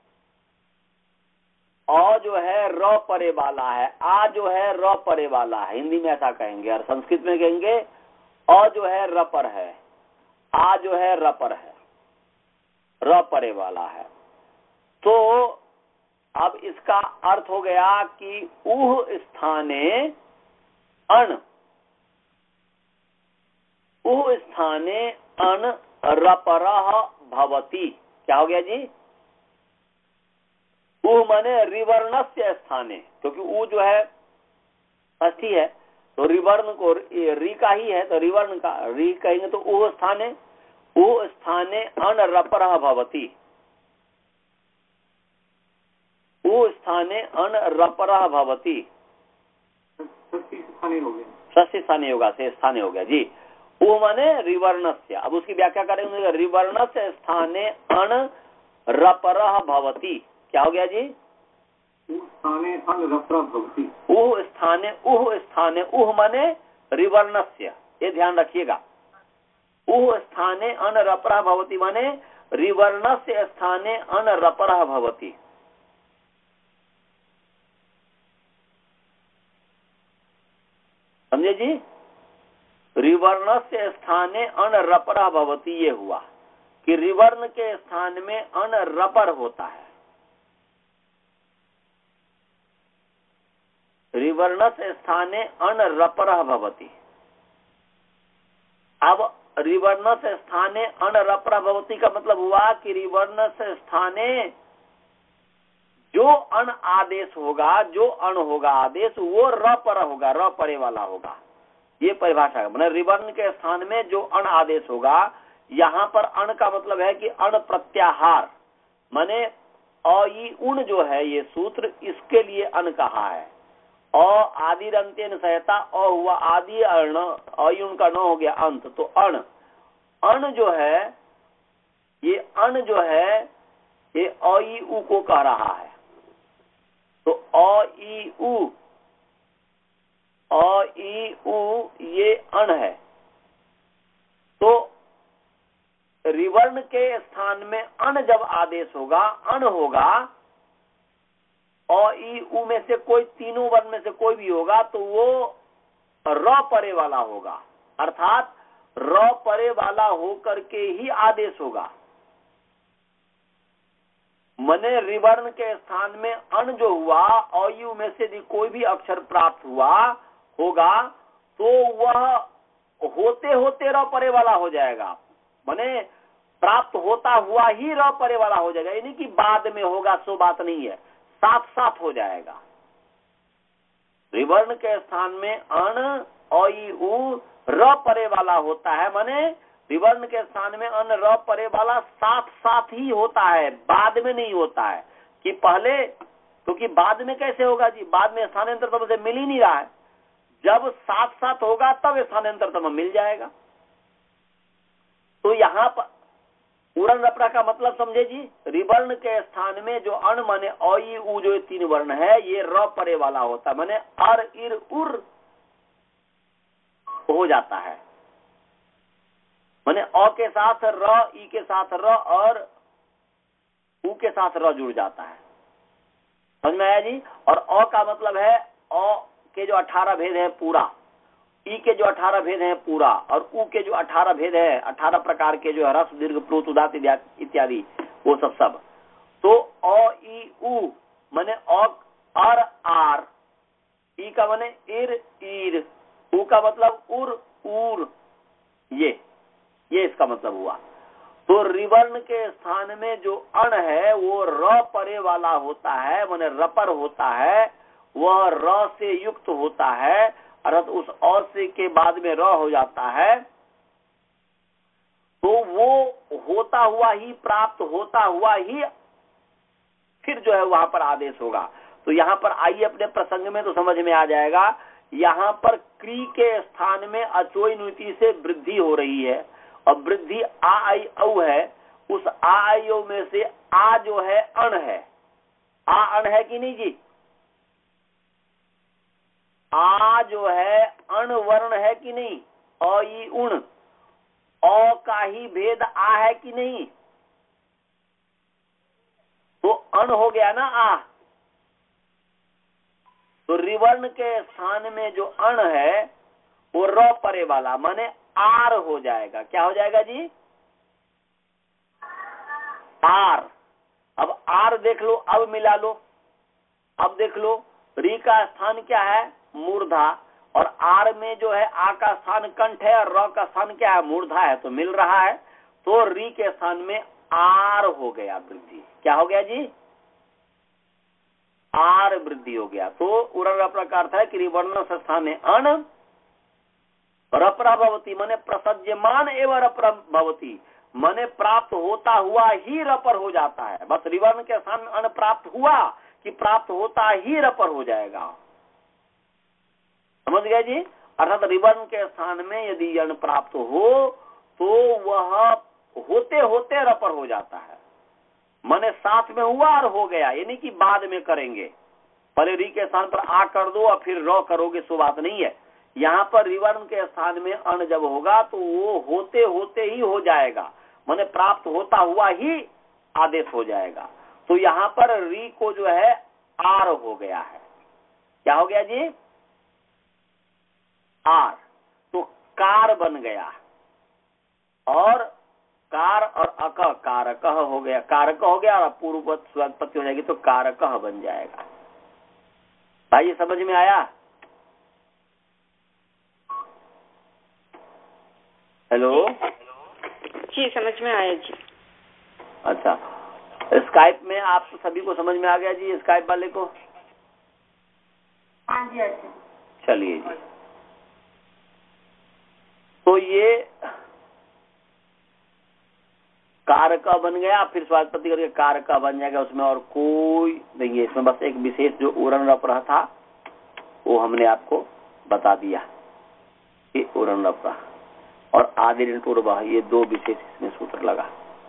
अ जो है र परे वाला है, आ जो है र परे वाला है, हिंदी में ऐसा कहेंगे। और संस्कृत में कहेंगे अ जो है र पर है, आ जो है र पर है, र परे वाला है। तो अब इसका अर्थ हो गया कि उह स्थाने अण, उह स्थाने अण रपरः भवति। क्या हो गया जी? उह माने रिवर्णस्य स्थाने, क्योंकि उ जो है षष्ठी है तो रिवर्ण को री का ही है, तो रिवर्ण का री कहेंगे तो उह स्थाने, उह स्थाने अण रपरः भवति, उह स्थाने अण रपरः भवति, षष्ठी स्थानीय हो गया, षष्ठी स्थानीय होगा, से स्थानीय हो गया जी। उह माने रिवर्णस्य। अब उसकी व्याख्या करेंगे, रिवर्णस्य स्थाने अण रपरः भवति। क्या हो गया जी? उह स्थाने अण रपरः भवति, उह स्थाने, उह स्थाने, उह माने रिवर्णस्य, ये ध्यान रखिएगा। उह स्थाने अण रपरः भवति माने रिवर्णस्य स्थाने अण रपरः भवति। समझे जी? रिवर्ण से स्थाने अण रपरः भवति, ये हुआ कि रिवर्ण के स्थान में अण रपर होता है। रिवर्ण से स्थाने अण रपरः भवति। अब रिवर्ण से स्थाने अण रपरः भवति का मतलब हुआ कि रिवर्ण से स्थाने जो अण आदेश होगा, जो अण होगा आदेश, वो र पर होगा, र परे वाला होगा। ये परिभाषा है, मतलब रिवर्ण के स्थान में जो अण आदेश होगा। यहाँ पर अण का मतलब है कि अण प्रत्याहार, माने अ ई उण जो है ये सूत्र, इसके लिए अण कहा है। अ आदि रंतेन सहता, अ हुआ आदि, अण अयुण का न हो गया अंत, तो अण अण जो है, ये अण जो है ये अ ई उ को कह रहा है। तो अ ई उ, अ ई उ ये अण है। तो रिवर्ण के स्थान में अण जब आदेश होगा, अण होगा, अ ई उ में से कोई तीनों वर्ण में से कोई भी होगा, तो वो र परे वाला होगा, अर्थात र परे वाला होकर के ही आदेश होगा। मने रिवर्ण के स्थान में अण जो हुआ, अ ई उ में से भी कोई भी अक्षर प्राप्त हुआ होगा, तो वह होते होते र परे वाला हो जाएगा। माने प्राप्त होता हुआ ही र परे वाला हो जाएगा, यानी कि बाद में होगा सो बात नहीं है, साथ साथ हो जाएगा। रिवर्ण के स्थान में अण अ ई उ र परे वाला होता है, माने रिवर्ण के स्थान में अण र परे वाला साथ साथ ही होता है, बाद में नहीं होता है कि पहले क्योंकि तो बाद में कैसे होगा जी, बाद में स्थानांतरतम से मिल ही नहीं रहा है, जब साथ साथ होगा तब स्थानांतरतम मिल जाएगा। तो यहाँ पर उड़न रपरा का मतलब समझे जी, रिवर्ण के स्थान में जो अण माने अ ई उ जो तीन वर्ण है ये र परे वाला होता है, माने अर इर उर हो जाता है, माने अ के साथ र, ई के साथ र और उ के साथ र जुड़ जाता है। समझ में आया जी। और अ का मतलब है अ के जो अठारह भेद है पूरा, ई के जो अठारह भेद हैं पूरा, और उ के जो अठारह भेद है, अठारह प्रकार के जो ह्रस्व दीर्घ प्लुत उदात्त इत्यादि वो सब सब। तो अ ई उ माने अ अर आर, ई का माने इर ईर, उ का मतलब उर उर, ये ये इसका मतलब हुआ। तो रिवर्ण के स्थान में जो अण है वो र परे वाला होता है, माने रपर होता है, वह र से युक्त होता है, अर्थात उस अ से के बाद में र हो जाता है। तो वो होता हुआ ही, प्राप्त होता हुआ ही फिर जो है वहां पर आदेश होगा। तो यहाँ पर आइए अपने प्रसंग में तो समझ में आ जाएगा। यहाँ पर क्री के स्थान में अचोई नुति से वृद्धि हो रही है, और वृद्धि आ आई औ है। उस आ आई औ में से आ जो है अण है, आ अण है कि नहीं जी, आ जो है अण वर्ण है कि नहीं, अ ई उण, अ का ही भेद आ है कि नहीं, तो अण हो गया ना आ। तो रिवर्ण के स्थान में जो अण है वो र परे वाला माने आर हो जाएगा। क्या हो जाएगा जी, आर। अब आर देख लो, अब मिला लो, अब देख लो री का स्थान क्या है, मूर्धा, और आर में जो है आ का स्थान कंठ है और र का स्थान क्या है, मूर्धा है, तो मिल रहा है। तो री के स्थान में आर हो गया वृद्धि। क्या हो गया जी, आर वृद्धि हो गया। तो उड़न रपरा का अर्थ है कि रिवर्ण स्थान अण रपरा भवती, माने प्रसज्यमान एवं रपरा भवती, माने प्राप्त होता हुआ ही रपर हो जाता है। बस रिवर्ण के स्थान अण प्राप्त हुआ कि प्राप्त होता ही रपर हो जाएगा। समझ गए जी। अर्थात रिवर्ण के स्थान में यदि अण प्राप्त हो तो वह होते होते रपर हो जाता है, माने साथ में हुआ और हो गया, यानी कि बाद में करेंगे। पहले री के स्थान पर आ कर दो और फिर र करोगे, सो बात नहीं है। यहाँ पर रिवर्ण के स्थान में अण जब होगा तो वो होते होते ही हो जाएगा, माने प्राप्त होता हुआ ही आदेश हो जाएगा। तो यहाँ पर री को जो है आर हो गया है। क्या हो गया जी, आर। तो कार बन गया, और कार और अक कारक हो गया, कारक हो गया और पूर्ववत स्वपत्ति हो जाएगी तो कारक बन जाएगा। भाई ये समझ में आया। हेलो जी, समझ में आया जी। अच्छा, स्काइप में आप सभी को समझ में आ गया जी, स्काइप वाले को? हाँ जी। अच्छा, चलिए जी। तो ये कारक बन गया, फिर स्वात्पत्ति करके कारक बन जाएगा, उसमें और कोई नहीं है। इसमें बस एक विशेष जो उड़न रप रहा था वो हमने आपको बता दिया कि उड़न रप रहा, और आदि ऋण पूर्व ये दो विशेष इसमें सूत्र लगा।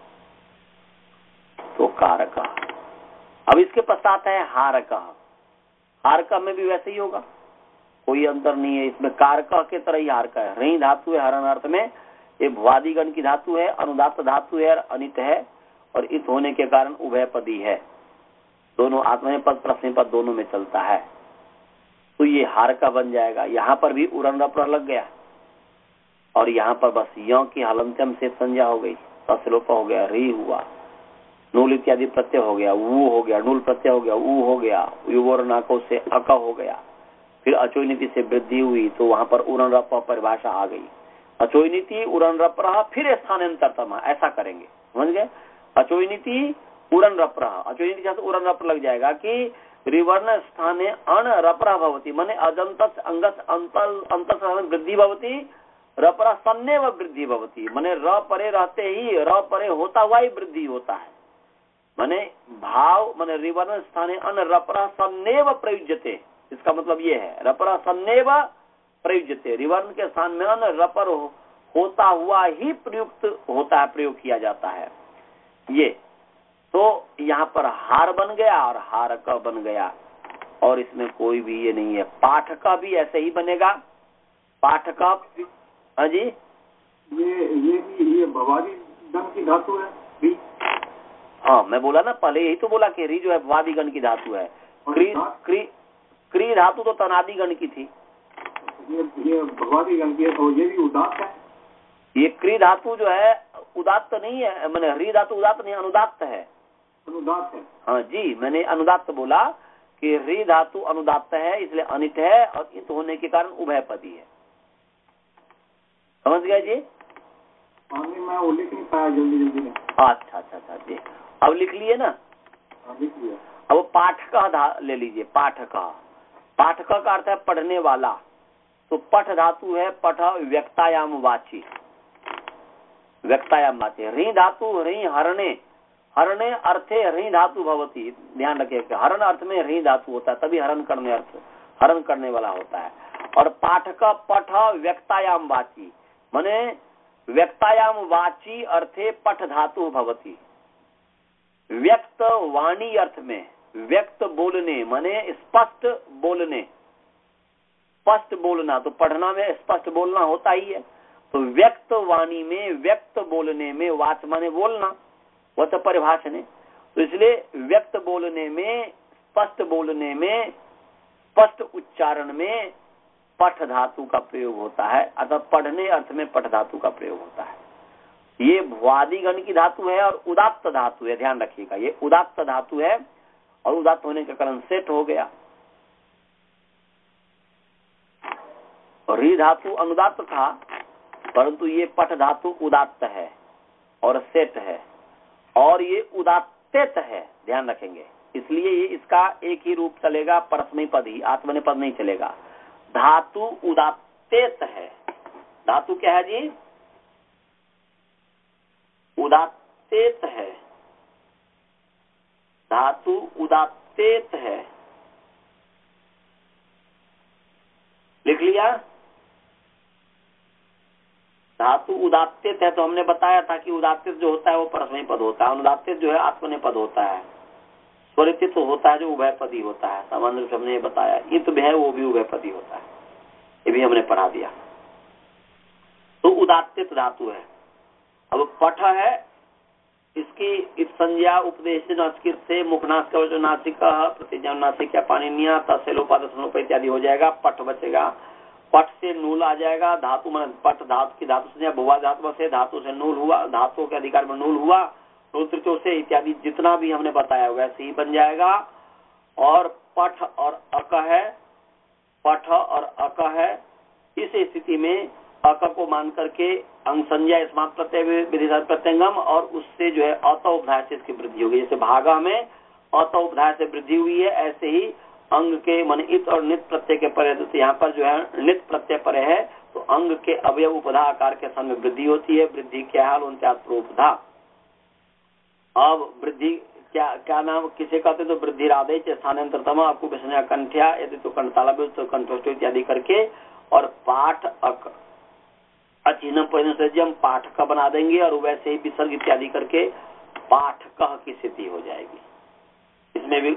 तो कारक। अब इसके पश्चात है हारक। हारक में भी वैसे ही होगा, कोई अंतर नहीं है इसमें, कारक के तरह ही हारक है। रही धातु है हरण अर्थ में, ये भुआदिगण की धातु है, अनुदात्त धातु है, अनित है, और इत होने के कारण उभय पदी है। दोनों आत्मनेय पद प्रश्न पद दोनों में चलता है, तो ये हार का बन जाएगा। यहाँ पर भी उड़न रपर लग गया, और यहाँ पर बस यों की हलंत्यम से संज्ञा हो गई, तस्लोप हो गया, री हुआ, नूल इत्यादि प्रत्यय हो गया, वो हो गया, नूल प्रत्यय हो गया, ऊ हो गया, युवोर नाको से अक हो गया, फिर अचोई नीति से वृद्धि हुई, तो वहां पर उड़न रप परिभाषा आ गई। अचोई नीति उड़न रप रहा, फिर स्थानांतरतम, ऐसा करेंगे, समझ गए। अचोई नीति उड़न रप रहा, अचोई नीति से उड़न रप लग जाएगा कि रिवर्ण स्थाने अण रपरा भवती, माने अजंत अंगस अंत वृद्धि भवती, रपरा सन्नेव वृद्धि भवती, माने र परे रहते ही, र परे होता हुआ ही वृद्धि होता है। माने भाव माने रिवर्ण स्थाने अन रपरा सन्नेव प्रयुज्यते, इसका मतलब ये है रपरा सन्नेव प्रयुज्यते, रिवर्ण के स्थान में अन रपर हो, होता हुआ ही प्रयुक्त होता है, प्रयोग किया जाता है। ये तो यहाँ पर हार बन गया और हार का बन गया, और इसमें कोई भी ये नहीं है। पाठ का भी ऐसे ही बनेगा, पाठ का। हाँ जी, ये ये ये भवादी गण की धातु है री। हाँ मैं बोला ना पहले, यही तो बोला कि री जो है भवादी गण की धातु है। क्री क्री क्री धातु तो तनादि गण की थी, ये ये भवादी गण की है, तो ये भी उदात्त है। ये क्री धातु जो है उदात्त नहीं है, मैंने री धातु उदात्त नहीं, अनुदात्त है। अनुदात्त है। हाँ जी, मैंने अनुदात्त बोला कि री धातु अनुदात्त है, इसलिए अनिट है, और इत होने के कारण उभयपदी है। समझ गए जी? नहीं, मैं वो लिख नहीं पाया जल्दी जल्दी में। अच्छा अच्छा अच्छा जी, अब लिख लिए ना? लिख लिया। अब पाठक ले लीजिए। पाठक, पाठक का अर्थ है पढ़ने वाला, तो पठ धातु है पठ व्यक्तायाम वाची, व्यक्तायाम वाची। री धातु री हरणे, हरणे अर्थे री धातु भवती, ध्यान रखिए हरण अर्थ में री धातु होता है, तभी हरण करने अर्थ हरण करने वाला होता है। और पाठक पठ व्यक्तायाम वाची, माने व्यक्तायाम वाची अर्थे पठ धातु भवती, व्यक्त वाणी अर्थ में, व्यक्त बोलने माने स्पष्ट बोलने, स्पष्ट बोलना, तो पढ़ना में स्पष्ट बोलना होता ही है, तो व्यक्त वाणी में व्यक्त बोलने में, वाच माने बोलना, वह तो परिभाषण है, तो इसलिए व्यक्त बोलने में, स्पष्ट बोलने में, स्पष्ट उच्चारण में पठ धातु का प्रयोग होता है, अतः पढ़ने अर्थ में पठ धातु का प्रयोग होता है। ये भुआदि गण की धातु है और उदात्त धातु है, ध्यान रखिएगा, ये उदात्त धातु है और उदात्त होने के कारण सेट हो गया। और री धातु अनुदात्त था, परंतु ये पठ धातु उदात्त है और सेट है, और ये उदात्तेत है, ध्यान रखेंगे, इसलिए ये इसका एक ही रूप चलेगा, परस्मैपद पद ही, आत्मनेपद नहीं चलेगा। धातु उदात्तेत है, धातु क्या है जी? उदात्तेत है, धातु उदात्तेत है, लिख लिया? धातु उदात्तेत है, तो हमने बताया था कि उदात्तेत जो होता है वो परस्मैपद पद होता है, अनुदात्तेत जो है आत्मनेपद पद होता है, स्वरित तो होता है जो उभयपदी होता है, सामान्य रूप से हमने ये बताया। इत भी है, वो भी उभयपदी होता है, ये भी हमने पढ़ा दिया। तो उदात्तित धातु है। अब पठ है, इसकी इस संज्ञा उपदेश नासिक से मुखनाश का जो नासिका प्रतिज्ञा नासिका पाणिनिया तसेलोपाद इत्यादि हो जाएगा, पठ बचेगा। पठ से नूल आ जाएगा, धातु मन पठ धातु की धातु संज्ञा भुवा धातु से, धातु से नूल हुआ, धातु के अधिकार में नूल हुआ, तृतीयों से इत्यादि जितना भी हमने बताया वैसे ही बन जाएगा। और पठ और अक है, पठ और अक है, इस स्थिति में अक को मान करके अंग संज्ञा स्मार्ट प्रत्यय विधिवत प्रत्यंगम, और उससे जो है अत उपधाय से इसकी वृद्धि होगी। जैसे भागा में अत उपधाय से वृद्धि हुई है, ऐसे ही अंग के मन इत और नित प्रत्यय के परे, तो यहाँ पर जो है नित प्रत्यय परे है, तो अंग के अवयव उपधा आकार के समय वृद्धि होती है। वृद्धि क्या हाल उनचात उपधा। अब वृद्धि क्या क्या नाम किसे कहते, तो वृद्धि राधे स्थानांतरतम आपको विषय कंठ्या, यदि तो कंठताला तो कंठोष्ट इत्यादि करके, और पाठ अक अचिन्ह परिणय पाठ का बना देंगे, और वैसे ही विसर्ग इत्यादि करके पाठ कह की स्थिति हो जाएगी। इसमें भी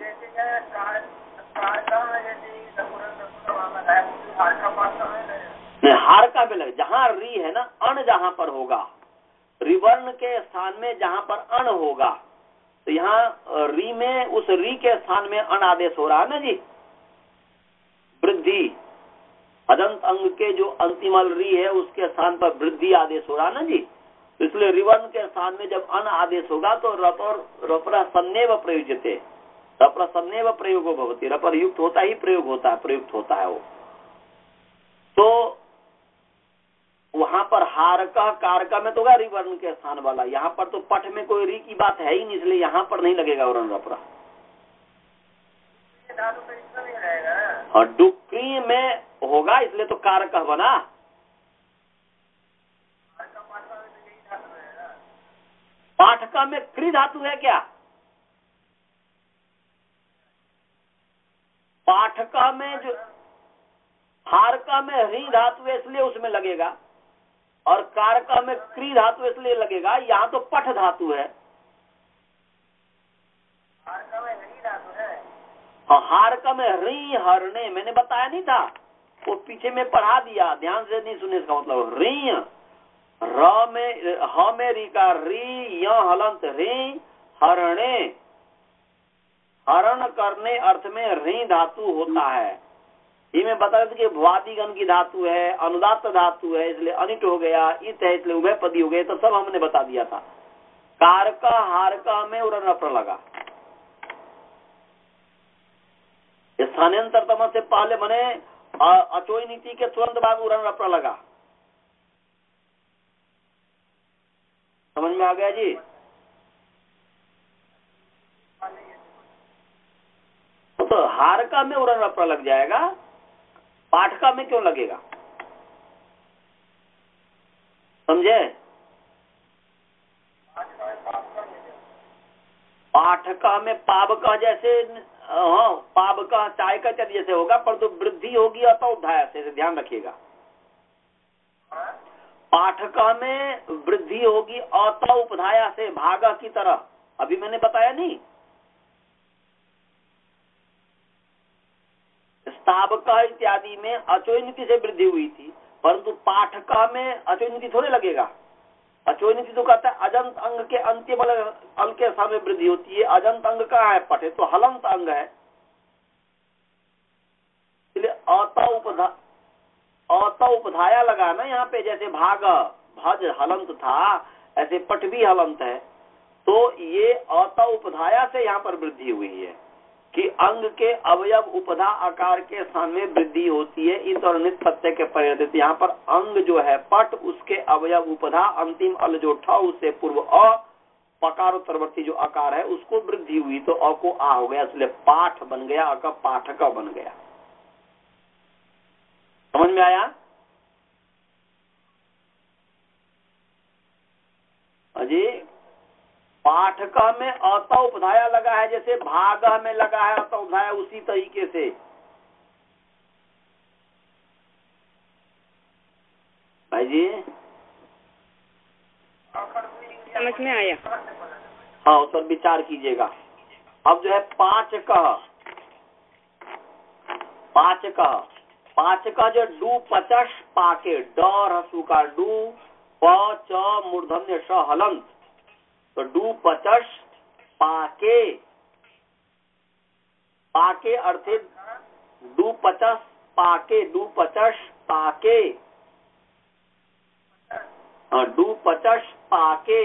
हार का भी लगे, जहाँ री है ना, अण जहाँ पर होगा, रिवर्ण के स्थान में जहाँ पर अण होगा, तो यहाँ री में उस री के स्थान में अण आदेश हो रहा है ना जी, वृद्धि अदंत अंग के जो अंतिमल री है उसके स्थान पर वृद्धि आदेश हो रहा है ना जी। तो इसलिए रिवर्ण के स्थान में जब अन आदेश होगा तो रपर रपर सन्नेव प्रयुज्यते, रपर सन्नेव प्रयोग भवति, रपर युक्त होता ही प्रयोग होता है, प्रयुक्त होता है वो। तो वहां पर हारका कारका में तो होगा रिवर्ण के स्थान वाला, यहाँ पर तो पठ में कोई री की बात है ही नहीं, इसलिए यहाँ पर नहीं लगेगा वर्ण रपरा। और डुक्री में होगा, इसलिए तो कारक बना। पाठका में क्री धातु है क्या? पाठका में जो हारका में ह्री धातु है इसलिए उसमें लगेगा, और कारका में क्री धातु इसलिए लगेगा। यहाँ तो पठ धातु है। हारका में हरी धातु है। और हारका में ह्री हरने, मैंने बताया नहीं था, वो पीछे में पढ़ा दिया, ध्यान से नहीं सुने। इसका मतलब री र में ह में री का री य हलंत री हरणे, हरण करने अर्थ में री धातु होता है। ये मैं बता रहा था कि भ्वादिगण की धातु है, अनुदात्त धातु है इसलिए अनिट हो गया, इत है इसलिए उभय पदी हो गए, तो सब हमने बता दिया था। कारका हारका में उड़न अपर लगा, स्थानांतर तम से पहले बने अचोई नीति के तुरंत बाद उड़न अपर लगा। समझ में आ गया जी? तो हारका में उड़न अपर लग जाएगा, पाठका में क्यों लगेगा? समझे? पाठका में पावका जैसे, हाँ पावका चाय का चल जैसे होगा, पर तो वृद्धि होगी अतः उद्धाय से, ध्यान रखिएगा। पाठका में वृद्धि होगी अतः उपधाया से, भागा की तरह। अभी मैंने बताया नहीं, ताबका इत्यादि में अचोयनिति से वृद्धि हुई थी, परंतु पाठका में अचोयनिति थोड़े लगेगा। अचोयनिति तो कहता है अजंत अंग के अंतिम अल के सामने वृद्धि होती है। अजंत अंग कहाँ है? पठे तो हलंत अंग है, इसलिए अत उपधा अत उपधाया लगा ना यहाँ पे। जैसे भाग भज हलंत था, ऐसे पट भी हलंत है, तो ये अत उपधाया से यहाँ पर वृद्धि हुई है कि अंग के अवयव उपधा आकार के स्थान में वृद्धि होती है। इस और नित प्रत्यय के परिवर्तित यहाँ पर अंग जो है पट, उसके अवयव उपधा अंतिम अल जो ठ उससे पूर्व अ पकारोत्तरवर्ती जो आकार है उसको वृद्धि हुई, तो अ को आ हो गया, इसलिए पाठ बन गया, अ का पाठक बन गया। समझ में आया? अजी पाठका में अत उपधाया लगा है, जैसे भाग में लगा है अत उपधाया, उसी तरीके से। भाई जी समझ में आया? हाँ, उस पर विचार कीजिएगा। अब जो है पांच कह, पांच कह पांच का जो डू पचश पाके, ड रसु का डू प च मूर्धन्य श हलंत, तो डू पचश पाके, पाके अर्थे डू पचस पाके, डू पचश पाके, डू पचश पाके,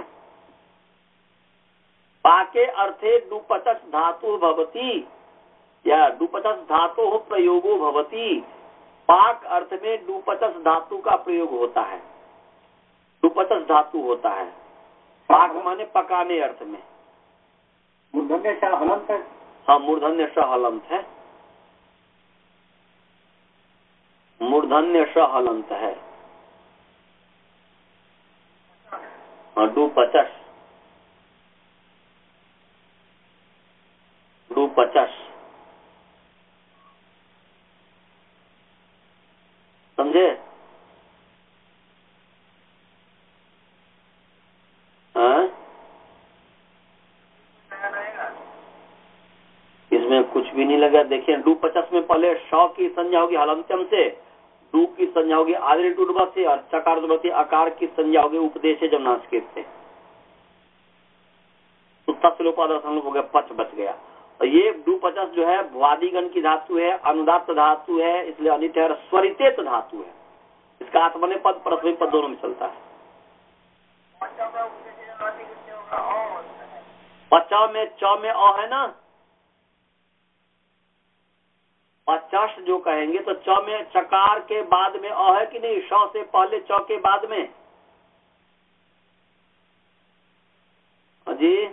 पाके अर्थे डू पचस धातु भवती या डू पचस धातु हो प्रयोगो भवती। पाक अर्थ में डू पचस धातु का प्रयोग होता है, डू पचस धातु होता है। पाक माने पकाने अर्थ में। मूर्धन्य श हलंत है। हाँ, मूर्धन्य श हलंत है, मूर्धन्य श हलंत है। हाँ, डू पचस, डू पचस, समझे? हाँ, इसमें कुछ भी नहीं लगा। देखिए डू पचास में पहले श की संज्ञा होगी हलंत्यम से, डू की संज्ञा होगी आदि टूडबा से, और चकार दुर्वती आकार की संज्ञा होगी उपदेश से जमनास्केत से। तो तत्लोपादर्शन हो गया, पच बच गया। और ये डू पचास जो है भ्वादिगण की धातु है, अनुदात्त धातु है, इसलिए अनिट है, स्वरितेत धातु है। इसका आत्मने पद परस्मय पद दोनों में चलता है। पचा में च में अ है ना, पचास जो कहेंगे तो च में चकार के बाद में अ है कि नहीं, श से पहले च के बाद में। जी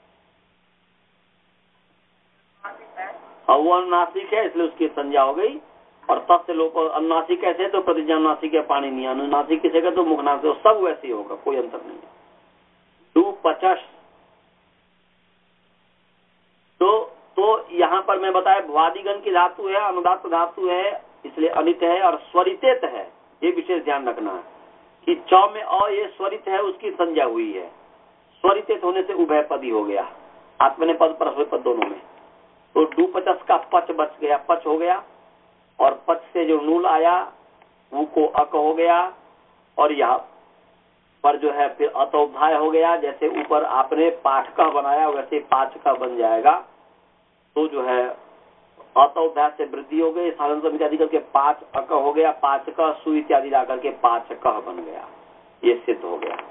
वो अनुनासिक है, इसलिए उसकी संज्ञा हो गई। और तब से लोग अनुनासिक कैसे, तो प्रतिज्ञानासिक है पानी नहीं, अनुनासिक किसी का तो मुखनासिक, सब वैसे ही होगा, कोई अंतर नहीं है। डू पचास तो तो यहाँ पर मैं बताया भवादिगण की धातु है, अनुदात्त धातु है, इसलिए अनित है और स्वरितेत है। ये विशेष ध्यान रखना है कि चौ में अ ये स्वरित है, उसकी संज्ञा हुई है। स्वरितेत होने से उभय पदी हो गया, आत्मने पद परस्पर पद दोनों में। तो डू पचस का पच बच गया, पच हो गया, और पच से जो नूल आया वो को अक हो गया, और यहाँ पर जो है फिर अतोभाय हो गया। जैसे ऊपर आपने पाठका बनाया वैसे पाचका बन जाएगा। तो जो है अतोभाय से वृद्धि हो गई, साधन समिति आदि करके पांच अक हो गया, पांच का सु इत्यादि ला करके पांच कह बन गया। ये सिद्ध हो गया।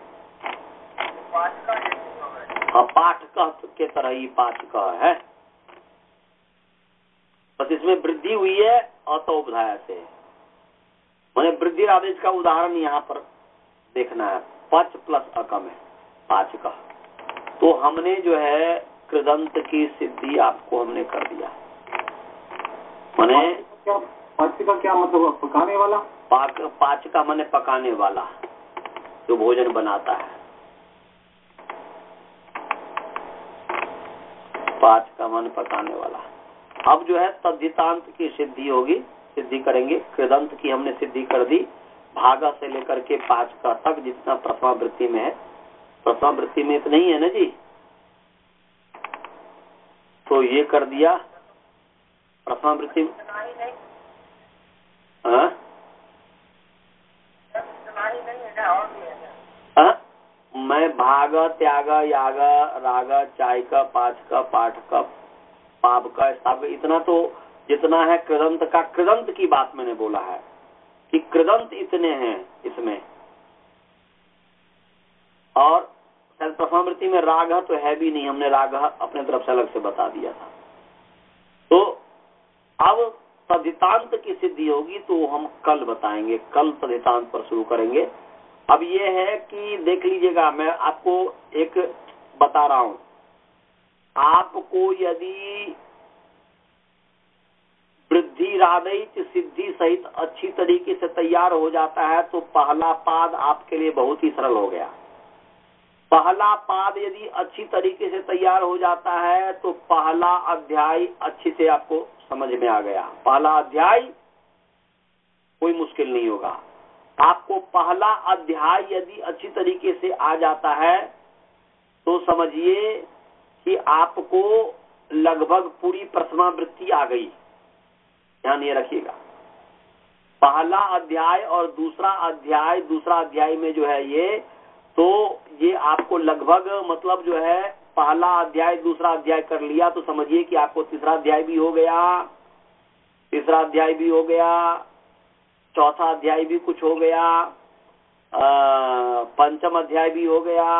हाँ, पाठ कह के तरह ही पांच कह है, बस इसमें वृद्धि हुई है अतोभाय से। मैंने वृद्धि आदेश का उदाहरण यहाँ पर देखना है। पच प्लस अकम है पांच का। तो हमने जो है कृदंत की सिद्धि आपको हमने कर दिया। मैंने पांच का क्या मतलब? पकाने वाला। पाक पांच का मैंने पकाने वाला, जो भोजन बनाता है। पांच का मन पकाने वाला। अब जो है तद्धितांत की सिद्धि होगी, सिद्धि करेंगे। कृदंत की हमने सिद्धि कर दी, भागा से लेकर के पांच का तक जितना प्रथमा वृत्ति में है। प्रथमा वृत्ति में इतना ही है ना जी। तो ये कर दिया प्रथमा वृत्ति में। हाँ? हाँ? मैं भाग त्याग याग राग चाय का पांच का पाठ का पाप का स्थाप, इतना तो जितना है कृदंत का। कृदंत की बात मैंने बोला है कि कृदंत इतने हैं इसमें। और प्रथमा वृत्ति में राग तो है भी नहीं, हमने राग अपने तरफ से अलग से बता दिया था। तो अब तद्धितांत की सिद्धि होगी तो हम कल बताएंगे, कल तद्धितांत पर शुरू करेंगे। अब ये है कि देख लीजिएगा, मैं आपको एक बता रहा हूं। आपको यदि वृद्धि राधित सिद्धि सहित अच्छी तरीके से तैयार हो जाता है तो पहला पाद आपके लिए बहुत ही सरल हो गया। पहला पाद यदि अच्छी तरीके से तैयार हो जाता है तो पहला अध्याय अच्छी से आपको समझ में आ गया। पहला अध्याय कोई मुश्किल नहीं होगा आपको। पहला अध्याय यदि अच्छी तरीके से आ जाता है तो समझिए कि आपको लगभग पूरी प्रथमा वृत्ति आ गई। ध्यान ये रखिएगा, पहला अध्याय और दूसरा अध्याय, दूसरा अध्याय में जो है ये, तो ये आपको लगभग मतलब जो है पहला अध्याय दूसरा अध्याय कर लिया तो समझिए कि आपको तीसरा अध्याय भी हो गया, तीसरा अध्याय भी हो गया, चौथा अध्याय भी कुछ हो गया, पंचम अध्याय भी हो गया,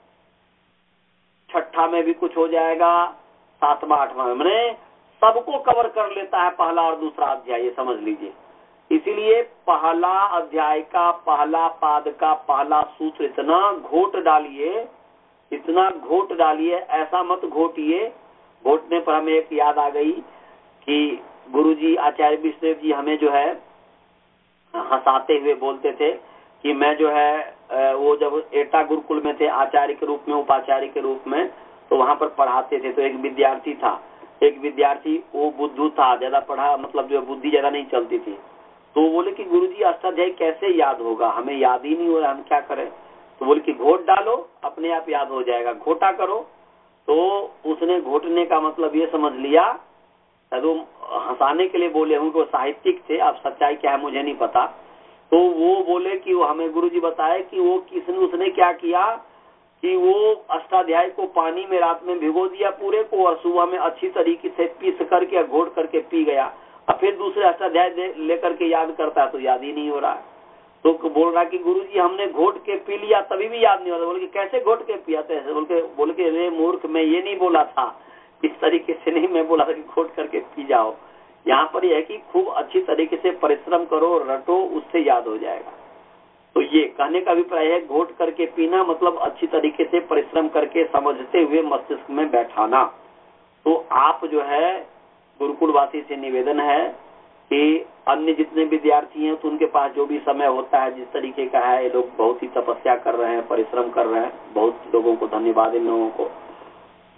छठा में भी कुछ हो जाएगा, सातवां आठवां में, मैंने सबको कवर कर लेता है पहला और दूसरा अध्याय, ये समझ लीजिए। इसीलिए पहला अध्याय का पहला पाद का पहला सूत्र इतना घोट डालिए, इतना घोट डालिए, ऐसा मत घोटिए। घोटने पर हमें एक याद आ गई कि गुरुजी आचार्य विष्णुदेव जी हमें जो है हंसाते हुए बोलते थे कि मैं जो है वो जब एटा गुरुकुल में थे आचार्य के रूप में, उपाचार्य के रूप में, तो वहां पर पढ़ाते थे। तो एक विद्यार्थी था, एक विद्यार्थी वो बुद्धू था, ज्यादा पढ़ा मतलब जो बुद्धि ज्यादा नहीं चलती थी। तो बोले कि गुरुजी अष्टाध्याय कैसे याद होगा, हमें याद ही नहीं हो रहा, हम क्या करें। तो बोले कि घोट डालो, अपने आप याद हो जाएगा, घोटा करो। तो उसने घोटने का मतलब ये समझ लिया, तो हंसाने के लिए बोले हूँ, वो साहित्यिक थे, अब सच्चाई क्या है मुझे नहीं पता। तो वो बोले कि वो हमें गुरुजी बताए कि वो किसने उसने क्या किया कि वो अष्टाध्याय को पानी में रात में भिगो दिया पूरे को, और सुबह में अच्छी तरीके से पीस करके घोट करके पी गया। अब फिर दूसरे अष्टाध्याय लेकर के याद करता है तो याद ही नहीं हो रहा है। तो बोल रहा कि गुरुजी हमने घोट के पी लिया तभी भी याद नहीं होता। बोले कि कैसे घोट के पिया थे? बोल के बोल के रे मूर्ख, मैं ये नहीं बोला था, इस तरीके से नहीं, मैं बोला था कि घोट करके पी जाओ। यहाँ पर यह है कि खूब अच्छी तरीके से परिश्रम करो, रटो, उससे याद हो जाएगा। तो ये कहने का अभिप्राय है, घोट करके पीना मतलब अच्छी तरीके से परिश्रम करके समझते हुए मस्तिष्क में बैठाना। तो आप जो है गुरुकुलवासी से निवेदन है कि अन्य जितने विद्यार्थी हैं तो उनके पास जो भी समय होता है जिस तरीके का है, ये लोग बहुत ही तपस्या कर रहे हैं, परिश्रम कर रहे हैं। बहुत लोगों को धन्यवाद इन लोगों को।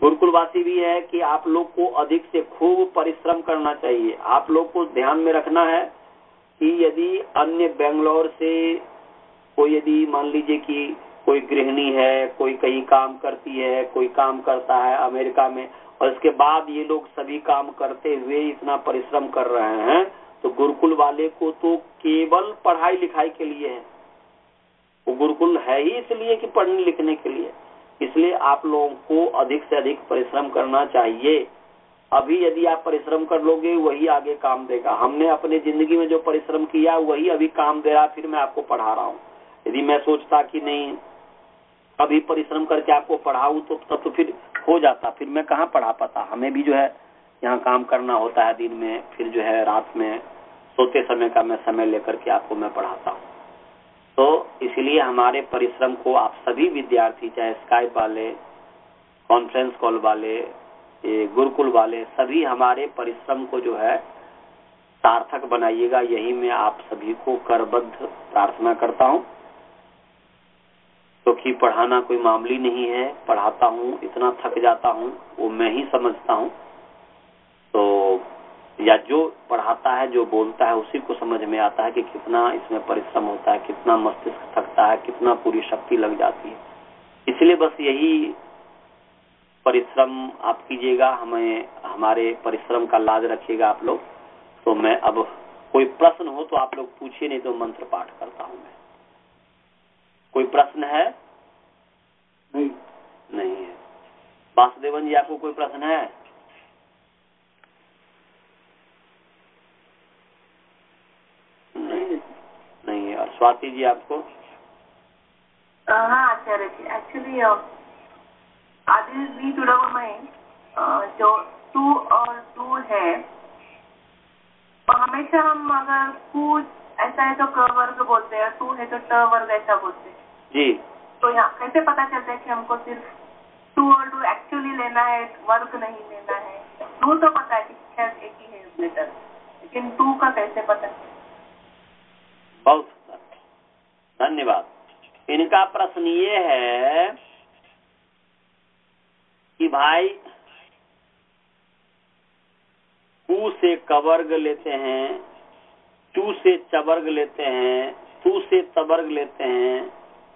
गुरुकुलवासी भी है कि आप लोग को अधिक से खूब परिश्रम करना चाहिए। आप लोग को ध्यान में रखना है कि यदि अन्य बेंगलोर से कोई, यदि मान लीजिए कि कोई गृहिणी है, कोई कहीं काम करती है, कोई काम करता है अमेरिका में, और इसके बाद ये लोग सभी काम करते हुए इतना परिश्रम कर रहे हैं, तो गुरुकुल वाले को तो केवल पढ़ाई लिखाई के लिए है। वो गुरुकुल है ही इसलिए कि पढ़ने लिखने के लिए। इसलिए आप लोगों को अधिक से अधिक परिश्रम करना चाहिए। अभी यदि आप परिश्रम कर लोगे वही आगे काम देगा। हमने अपने जिंदगी में जो परिश्रम किया वही अभी काम दे रहा, फिर मैं आपको पढ़ा रहा हूँ। यदि मैं सोचता कि नहीं अभी परिश्रम करके आपको पढ़ाऊं तो तब तो फिर हो जाता, फिर मैं कहाँ पढ़ा पाता। हमें भी जो है यहाँ काम करना होता है दिन में, फिर जो है रात में सोते समय का मैं समय लेकर के आपको मैं पढ़ाता हूँ। तो इसलिए हमारे परिश्रम को आप सभी विद्यार्थी, चाहे स्काइप वाले, कॉन्फ्रेंस कॉल वाले, गुरुकुल वाले, सभी हमारे परिश्रम को जो है सार्थक बनाइएगा। यही मैं आप सभी को करबद्ध प्रार्थना करता हूँ। क्योंकि तो पढ़ाना कोई मामूली नहीं है। पढ़ाता हूँ, इतना थक जाता हूँ, वो मैं ही समझता हूँ। तो या जो पढ़ाता है, जो बोलता है, उसी को समझ में आता है कि कितना इसमें परिश्रम होता है, कितना मस्तिष्क थकता है, कितना पूरी शक्ति लग जाती है। इसलिए बस यही परिश्रम आप कीजिएगा, हमें हमारे परिश्रम का लाज रखिएगा आप लोग। तो मैं अब कोई प्रश्न हो तो आप लोग पूछिए, नहीं तो मंत्र पाठ करता हूँ मैं। कोई प्रश्न है? नहीं नहीं है। वासुदेवन जी, आपको कोई प्रश्न है? नहीं नहीं है। और स्वाति जी आपको? हाँ आचार्य जी, एक्चुअली आदि भी जुड़ा हुआ में जो टू और टू है, तो हमेशा हम अगर टू ऐसा है तो क वर्ग बोलते हैं, टू है तो ट वर्ग ऐसा बोलते हैं जी। तो यहाँ कैसे पता चलता है कि हमको सिर्फ टू और टू एक्चुअली लेना है, वर्ग नहीं लेना है? टू तो पता है कि शायद एक ही है लेटर, लेकिन टू का कैसे पता? बहुत धन्यवाद। इनका प्रश्न ये है कि भाई टू से कवर्ग लेते हैं, टू से चवर्ग लेते हैं, टू से तवर्ग लेते हैं,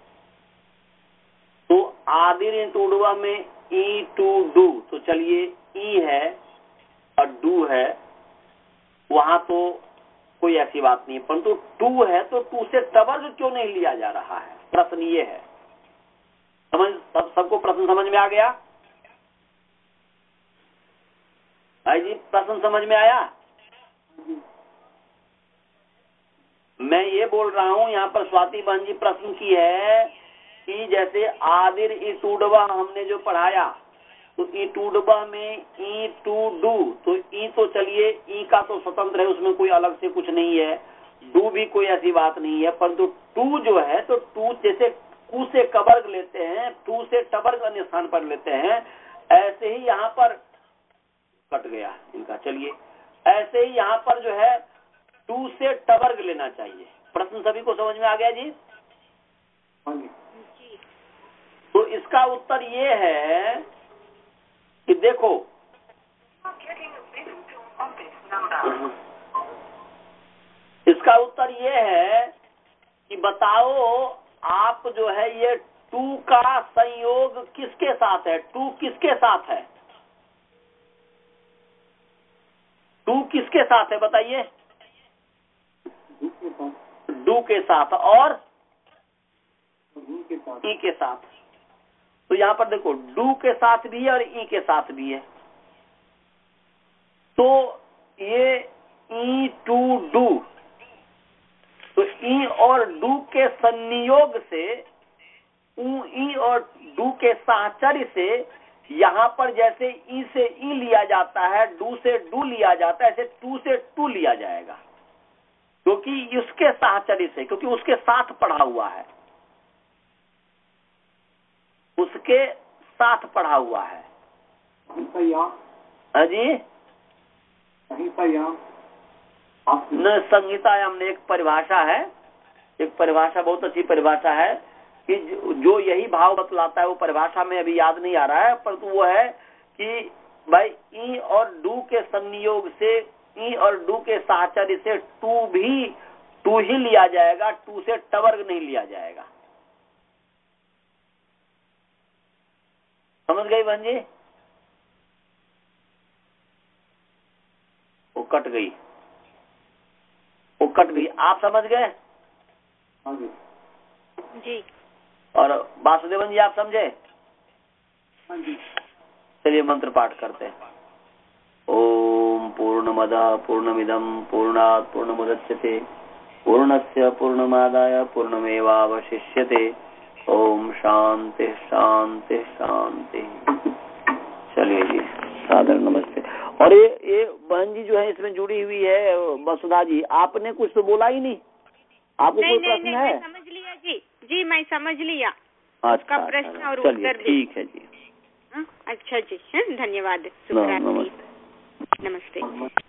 तो आदिर इंटूडवा में ई टू डू, तो चलिए ई है और डू है, वहां तो कोई ऐसी बात नहीं है। परंतु टू है तो टू से तवर्ग क्यों नहीं लिया जा रहा है? प्रश्न ये है। समझ सब सबको प्रश्न समझ में आ गया? भाई जी, प्रश्न समझ में आया? मैं ये बोल रहा हूँ, यहाँ पर स्वाति बहन जी प्रश्न की है कि जैसे आदिर ईटूडवा हमने जो पढ़ाया, तो ईटूडवा में ई टू डू, तो ई तो चलिए ई का तो स्वतंत्र है, उसमें कोई अलग से कुछ नहीं है। डू भी कोई ऐसी बात नहीं है। परंतु टू जो है, तो टू जैसे कू से कवर्ग लेते हैं, टू से टवर्ग अन्य स्थान पर लेते हैं, ऐसे ही यहाँ पर कट गया इनका। चलिए, ऐसे ही यहाँ पर जो है टू से टवर्ग लेना चाहिए। प्रश्न सभी को समझ में आ गया जी? तो इसका उत्तर ये है कि देखो, इसका उत्तर ये है कि बताओ आप जो है ये टू का संयोग किसके साथ है? टू किसके साथ है? टू किसके साथ है बताइए? डू के साथ और ई के साथ। तो यहाँ पर देखो, डू के साथ भी है और ई के साथ भी है। तो ये ई टू डू, तो ई और डू के संयोग से, ऊ ई और डू के साहचर्य से, यहाँ पर जैसे ई से ई लिया जाता है, डू से डू लिया जाता है, ऐसे टू से टू लिया जाएगा, क्योंकि उसके साहचर्य से, क्योंकि उसके साथ पढ़ा हुआ है, उसके साथ पढ़ा हुआ है। अजी न संहितायाम में एक परिभाषा है, एक परिभाषा बहुत अच्छी परिभाषा है कि जो यही भाव बतलाता है, वो परिभाषा में अभी याद नहीं आ रहा है, परंतु वो है कि भाई ई और डू के संयोग से, ई और डू के साहचर्य से टू भी टू ही लिया जाएगा, टू से टवर्ग नहीं लिया जाएगा। समझ गई बहन जी? वो कट गई, वो कट गई, आप समझ गए? हाँ जी जी। और वासुदेवन जी आप समझे? हाँ जी। चलिए मंत्र पाठ करते हैं। ओम पूर्णमदः पूर्णमिदं पूर्णात् पूर्णमुदच्यते पूर्णस्य पूर्णमादाय पूर्णमेवावशिष्यते। ओम शांति शांति शांति। चलिए जी, सादर नमस्ते। और ये ये बहन जी जो है इसमें जुड़ी हुई है वसुधा जी, आपने कुछ तो बोला ही नहीं, आपको नहीं, कोई नहीं, प्रश्न नहीं, है? मैं समझ लिया जी। जी मैं समझ लिया अच्छा, आपका प्रश्न और चलिए उत्तर भी। ठीक है जी। हाँ, अच्छा जी, है, धन्यवाद। नमस्ते। नमस्ते।